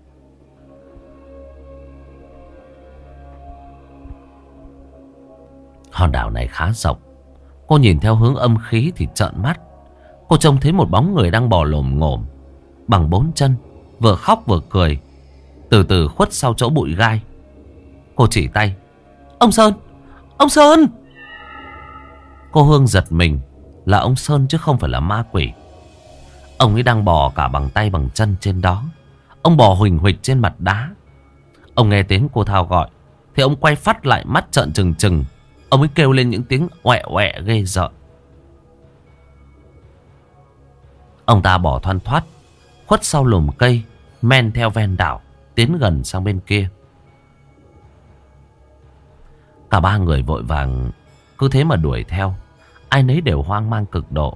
Hòn đảo này khá rộng. Cô nhìn theo hướng âm khí thì trợn mắt. Cô trông thấy một bóng người đang bò lồm ngổm bằng bốn chân, vừa khóc vừa cười, từ từ khuất sau chỗ bụi gai. Cô chỉ tay. Ông Sơn! Ông Sơn! Cô Hương giật mình. Là ông Sơn chứ không phải là ma quỷ. Ông ấy đang bò cả bằng tay bằng chân trên đó. Ông bò huỳnh huỳnh trên mặt đá. Ông nghe tiếng cô Thao gọi thì ông quay phát lại, mắt trợn trừng trừng. Ông ấy kêu lên những tiếng oẹ oẹ ghê rợn. Ông ta bỏ thoăn thoắt, khuất sau lùm cây, men theo ven đảo, tiến gần sang bên kia. Cả ba người vội vàng cứ thế mà đuổi theo. Ai nấy đều hoang mang cực độ.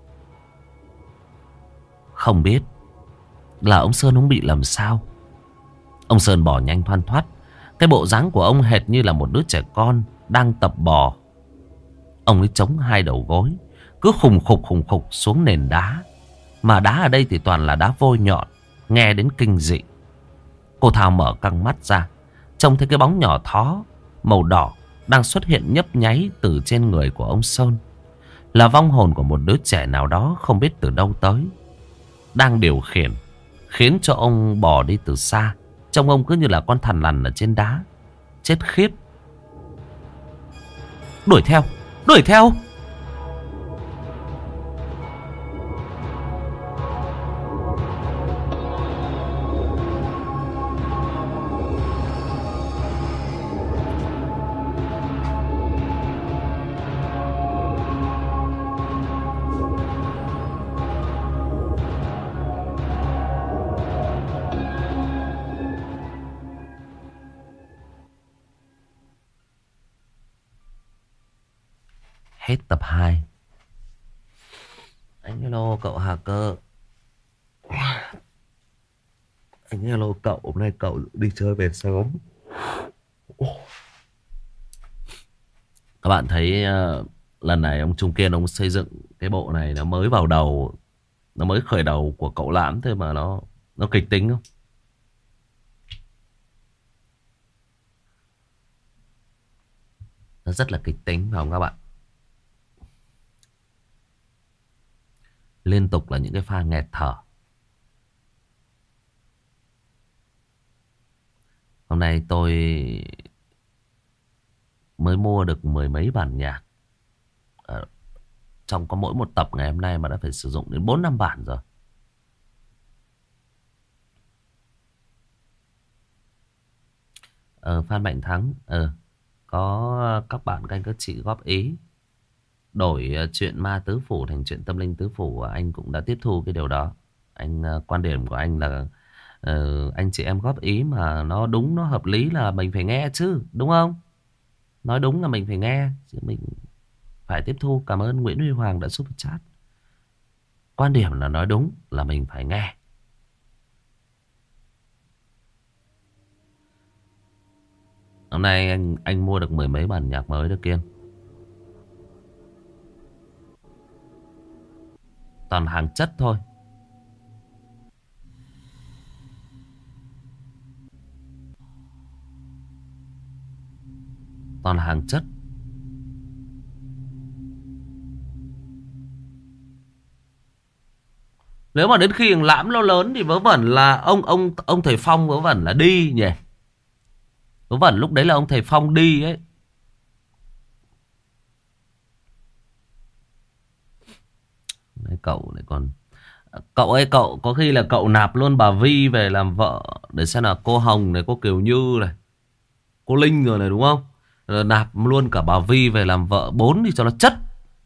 Không biết là ông Sơn ông bị làm sao. Ông Sơn bò nhanh thoăn thoắt. Cái bộ dáng của ông hệt như là một đứa trẻ con đang tập bò. Ông ấy chống hai đầu gối, cứ khùng khục khùng khục xuống nền đá. Mà đá ở đây thì toàn là đá vôi nhọn, nghe đến kinh dị. Cô Thao mở căng mắt ra, trông thấy cái bóng nhỏ thó màu đỏ đang xuất hiện nhấp nháy từ trên người của ông Sơn. Là vong hồn của một đứa trẻ nào đó không biết từ đâu tới, đang điều khiển, khiến cho ông bò đi từ xa. Trông ông cứ như là con thằn lằn ở trên đá. Chết khiếp. Đuổi theo! Đuổi theo! Hết tập hai. Anh hello cậu Hà Cơ. Anh hello cậu, hôm nay cậu đi chơi về sớm. Các bạn thấy uh, lần này ông Trung Kiên ông xây dựng cái bộ này nó mới vào đầu, nó mới khởi đầu của cậu Lãm thôi mà nó nó kịch tính không? Nó rất là kịch tính phải không các bạn? Liên tục là những cái pha nghẹt thở. Hôm nay tôi mới mua được mười mấy bản nhạc uh, Trong có mỗi một tập ngày hôm nay mà đã phải sử dụng đến bốn năm bản rồi. Ờ, Phan Mạnh Thắng. Ờ, có các bạn các anh các chị góp ý đổi ờ, chuyện ma tứ phủ thành chuyện tâm linh tứ phủ. Anh cũng đã tiếp thu cái điều đó. Anh ờ, quan điểm của anh là ờ, anh chị em góp ý mà nó đúng, nó hợp lý là mình phải nghe chứ, đúng không? Nói đúng là mình phải nghe chứ, mình phải tiếp thu. Cảm ơn Nguyễn Huy Hoàng đã super chat. Quan điểm là nói đúng là mình phải nghe. Hôm nay anh anh mua được mười mấy bản nhạc mới được Kiên. Toàn hàng chất thôi. Toàn hàng chất. Nếu mà đến khi thằng Lãm nó lớn thì vớ vẩn là ông ông ông thầy Phong vớ vẩn là đi nhỉ. Vớ vẩn lúc đấy là ông thầy Phong đi ấy. Đấy, cậu lại còn cậu ơi, cậu có khi là cậu nạp luôn bà Vi về làm vợ để xem là cô Hồng này, cô Kiều Như này, cô Linh rồi này, đúng không? Rồi nạp luôn cả bà Vi về làm vợ bốn thì cho nó chất.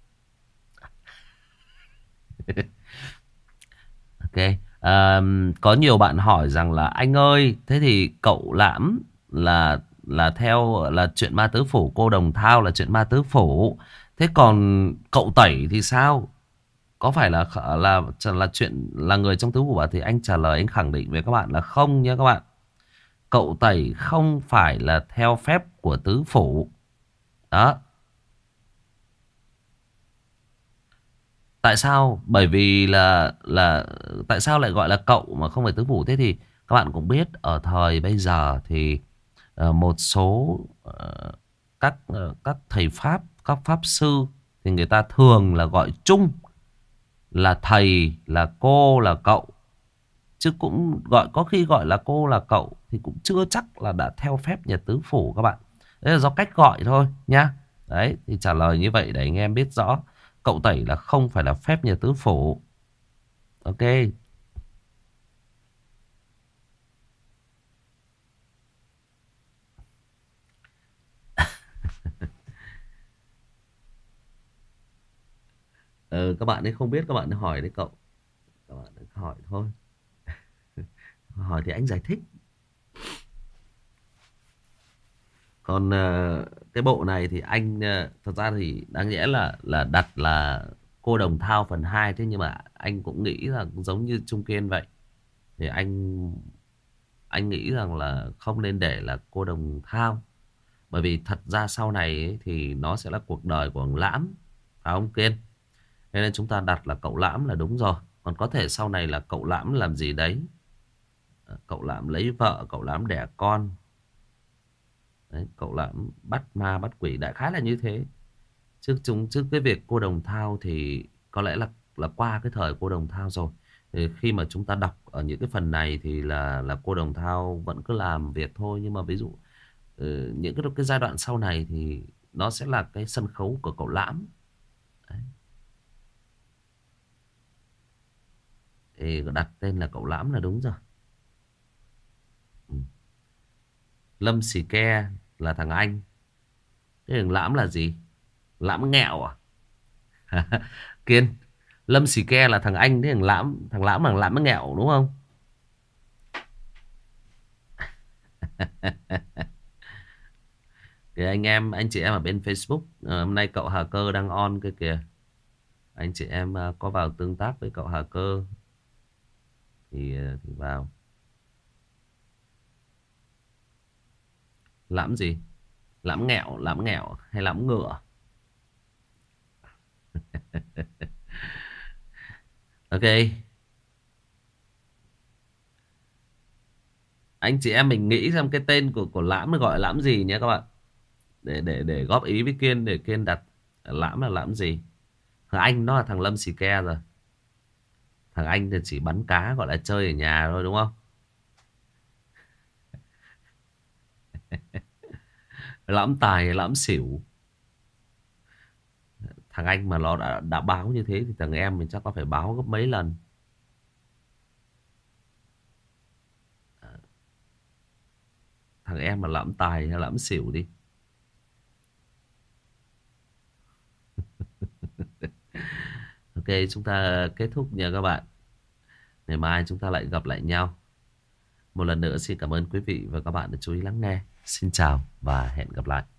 Ok. À, có nhiều bạn hỏi rằng là anh ơi, thế thì cậu Lãm là là theo là chuyện ma tứ phủ, cô Đồng Thao là chuyện ma tứ phủ, thế còn cậu Tẩy thì sao? Có phải là là là chuyện là người trong tứ phủ à? Thì anh trả lời, anh khẳng định với các bạn là không nhé các bạn. Cậu Tẩy không phải là theo phép của tứ phủ. Đó. Tại sao? Bởi vì là là tại sao lại gọi là cậu mà không phải tứ phủ? Thế thì các bạn cũng biết ở thời bây giờ thì ờ, một số ờ, các ờ, các thầy pháp, các pháp sư thì người ta thường là gọi chung là thầy, là cô, là cậu, chứ cũng gọi có khi gọi là cô là cậu thì cũng chưa chắc là đã theo phép nhà tứ phủ các bạn. Đấy là do cách gọi thôi nhá. Đấy thì trả lời như vậy để anh em biết rõ. Cậu Tẩy là không phải là phép nhà tứ phủ. Ok. ờ, Các bạn ấy không biết, các bạn ấy hỏi đấy cậu. Các bạn ấy hỏi thôi. Hỏi thì anh giải thích. Còn ờ, cái bộ này thì anh ờ, thật ra thì đáng lẽ là là đặt là cô Đồng Thao phần hai. Thế nhưng mà anh cũng nghĩ là giống như Trung Kiên vậy. Thì anh anh nghĩ rằng là không nên để là cô Đồng Thao. Bởi vì thật ra sau này ấy, thì nó sẽ là cuộc đời của ông Lãm, phải không Kiên? Thế nên chúng ta đặt là cậu Lãm là đúng rồi. Còn có thể sau này là cậu Lãm làm gì đấy. Ờ, Cậu Lãm lấy vợ, cậu Lãm đẻ con. Đấy, cậu Lãm bắt ma bắt quỷ, đại khái là như thế. Trước chúng trước cái việc cô Đồng Thao thì có lẽ là là qua cái thời cô Đồng Thao rồi. Thì khi mà chúng ta đọc ở những cái phần này thì là là cô Đồng Thao vẫn cứ làm việc thôi, nhưng mà ví dụ ừ, những cái cái giai đoạn sau này thì nó sẽ là cái sân khấu của cậu Lãm. Đấy. Thì đặt tên là cậu Lãm là đúng rồi. Ừ. Lâm Xì Ke là thằng Anh. Thế thằng Lãm là gì? Lãm nghẹo à? Kiên, Lâm Xì Ke là thằng Anh, thế thằng Lãm thằng Lãm là thằng Lãm nghẹo đúng không? Thì anh em, anh chị em ở bên Facebook, ờ, hôm nay cậu Hà Cơ đang on kia kìa. Anh chị em ờ, có vào tương tác với cậu Hà Cơ thì ờ, thì vào. Lãm gì? Lãm nghẹo, lãm nghẹo hay lãm ngựa? Ok. Anh chị em mình nghĩ xem cái tên của của Lãm nó gọi Lãm gì nhé các bạn. Để để để góp ý với Kiên, để Kiên đặt Lãm là Lãm gì. Thằng Anh nó là thằng Lâm Xì Ke rồi. Thằng Anh thì chỉ bắn cá, gọi là chơi ở nhà thôi đúng không? Lãm tài, lãm xỉu. Thằng anh mà nó đã, đã báo như thế thì thằng em mình chắc có phải báo gấp mấy lần. Thằng em mà lẫm tài hay lẫm xỉu đi. Ok, chúng ta kết thúc nha các bạn. Ngày mai chúng ta lại gặp lại nhau. Một lần nữa xin cảm ơn quý vị và các bạn đã chú ý lắng nghe. Xin chào và hẹn gặp lại.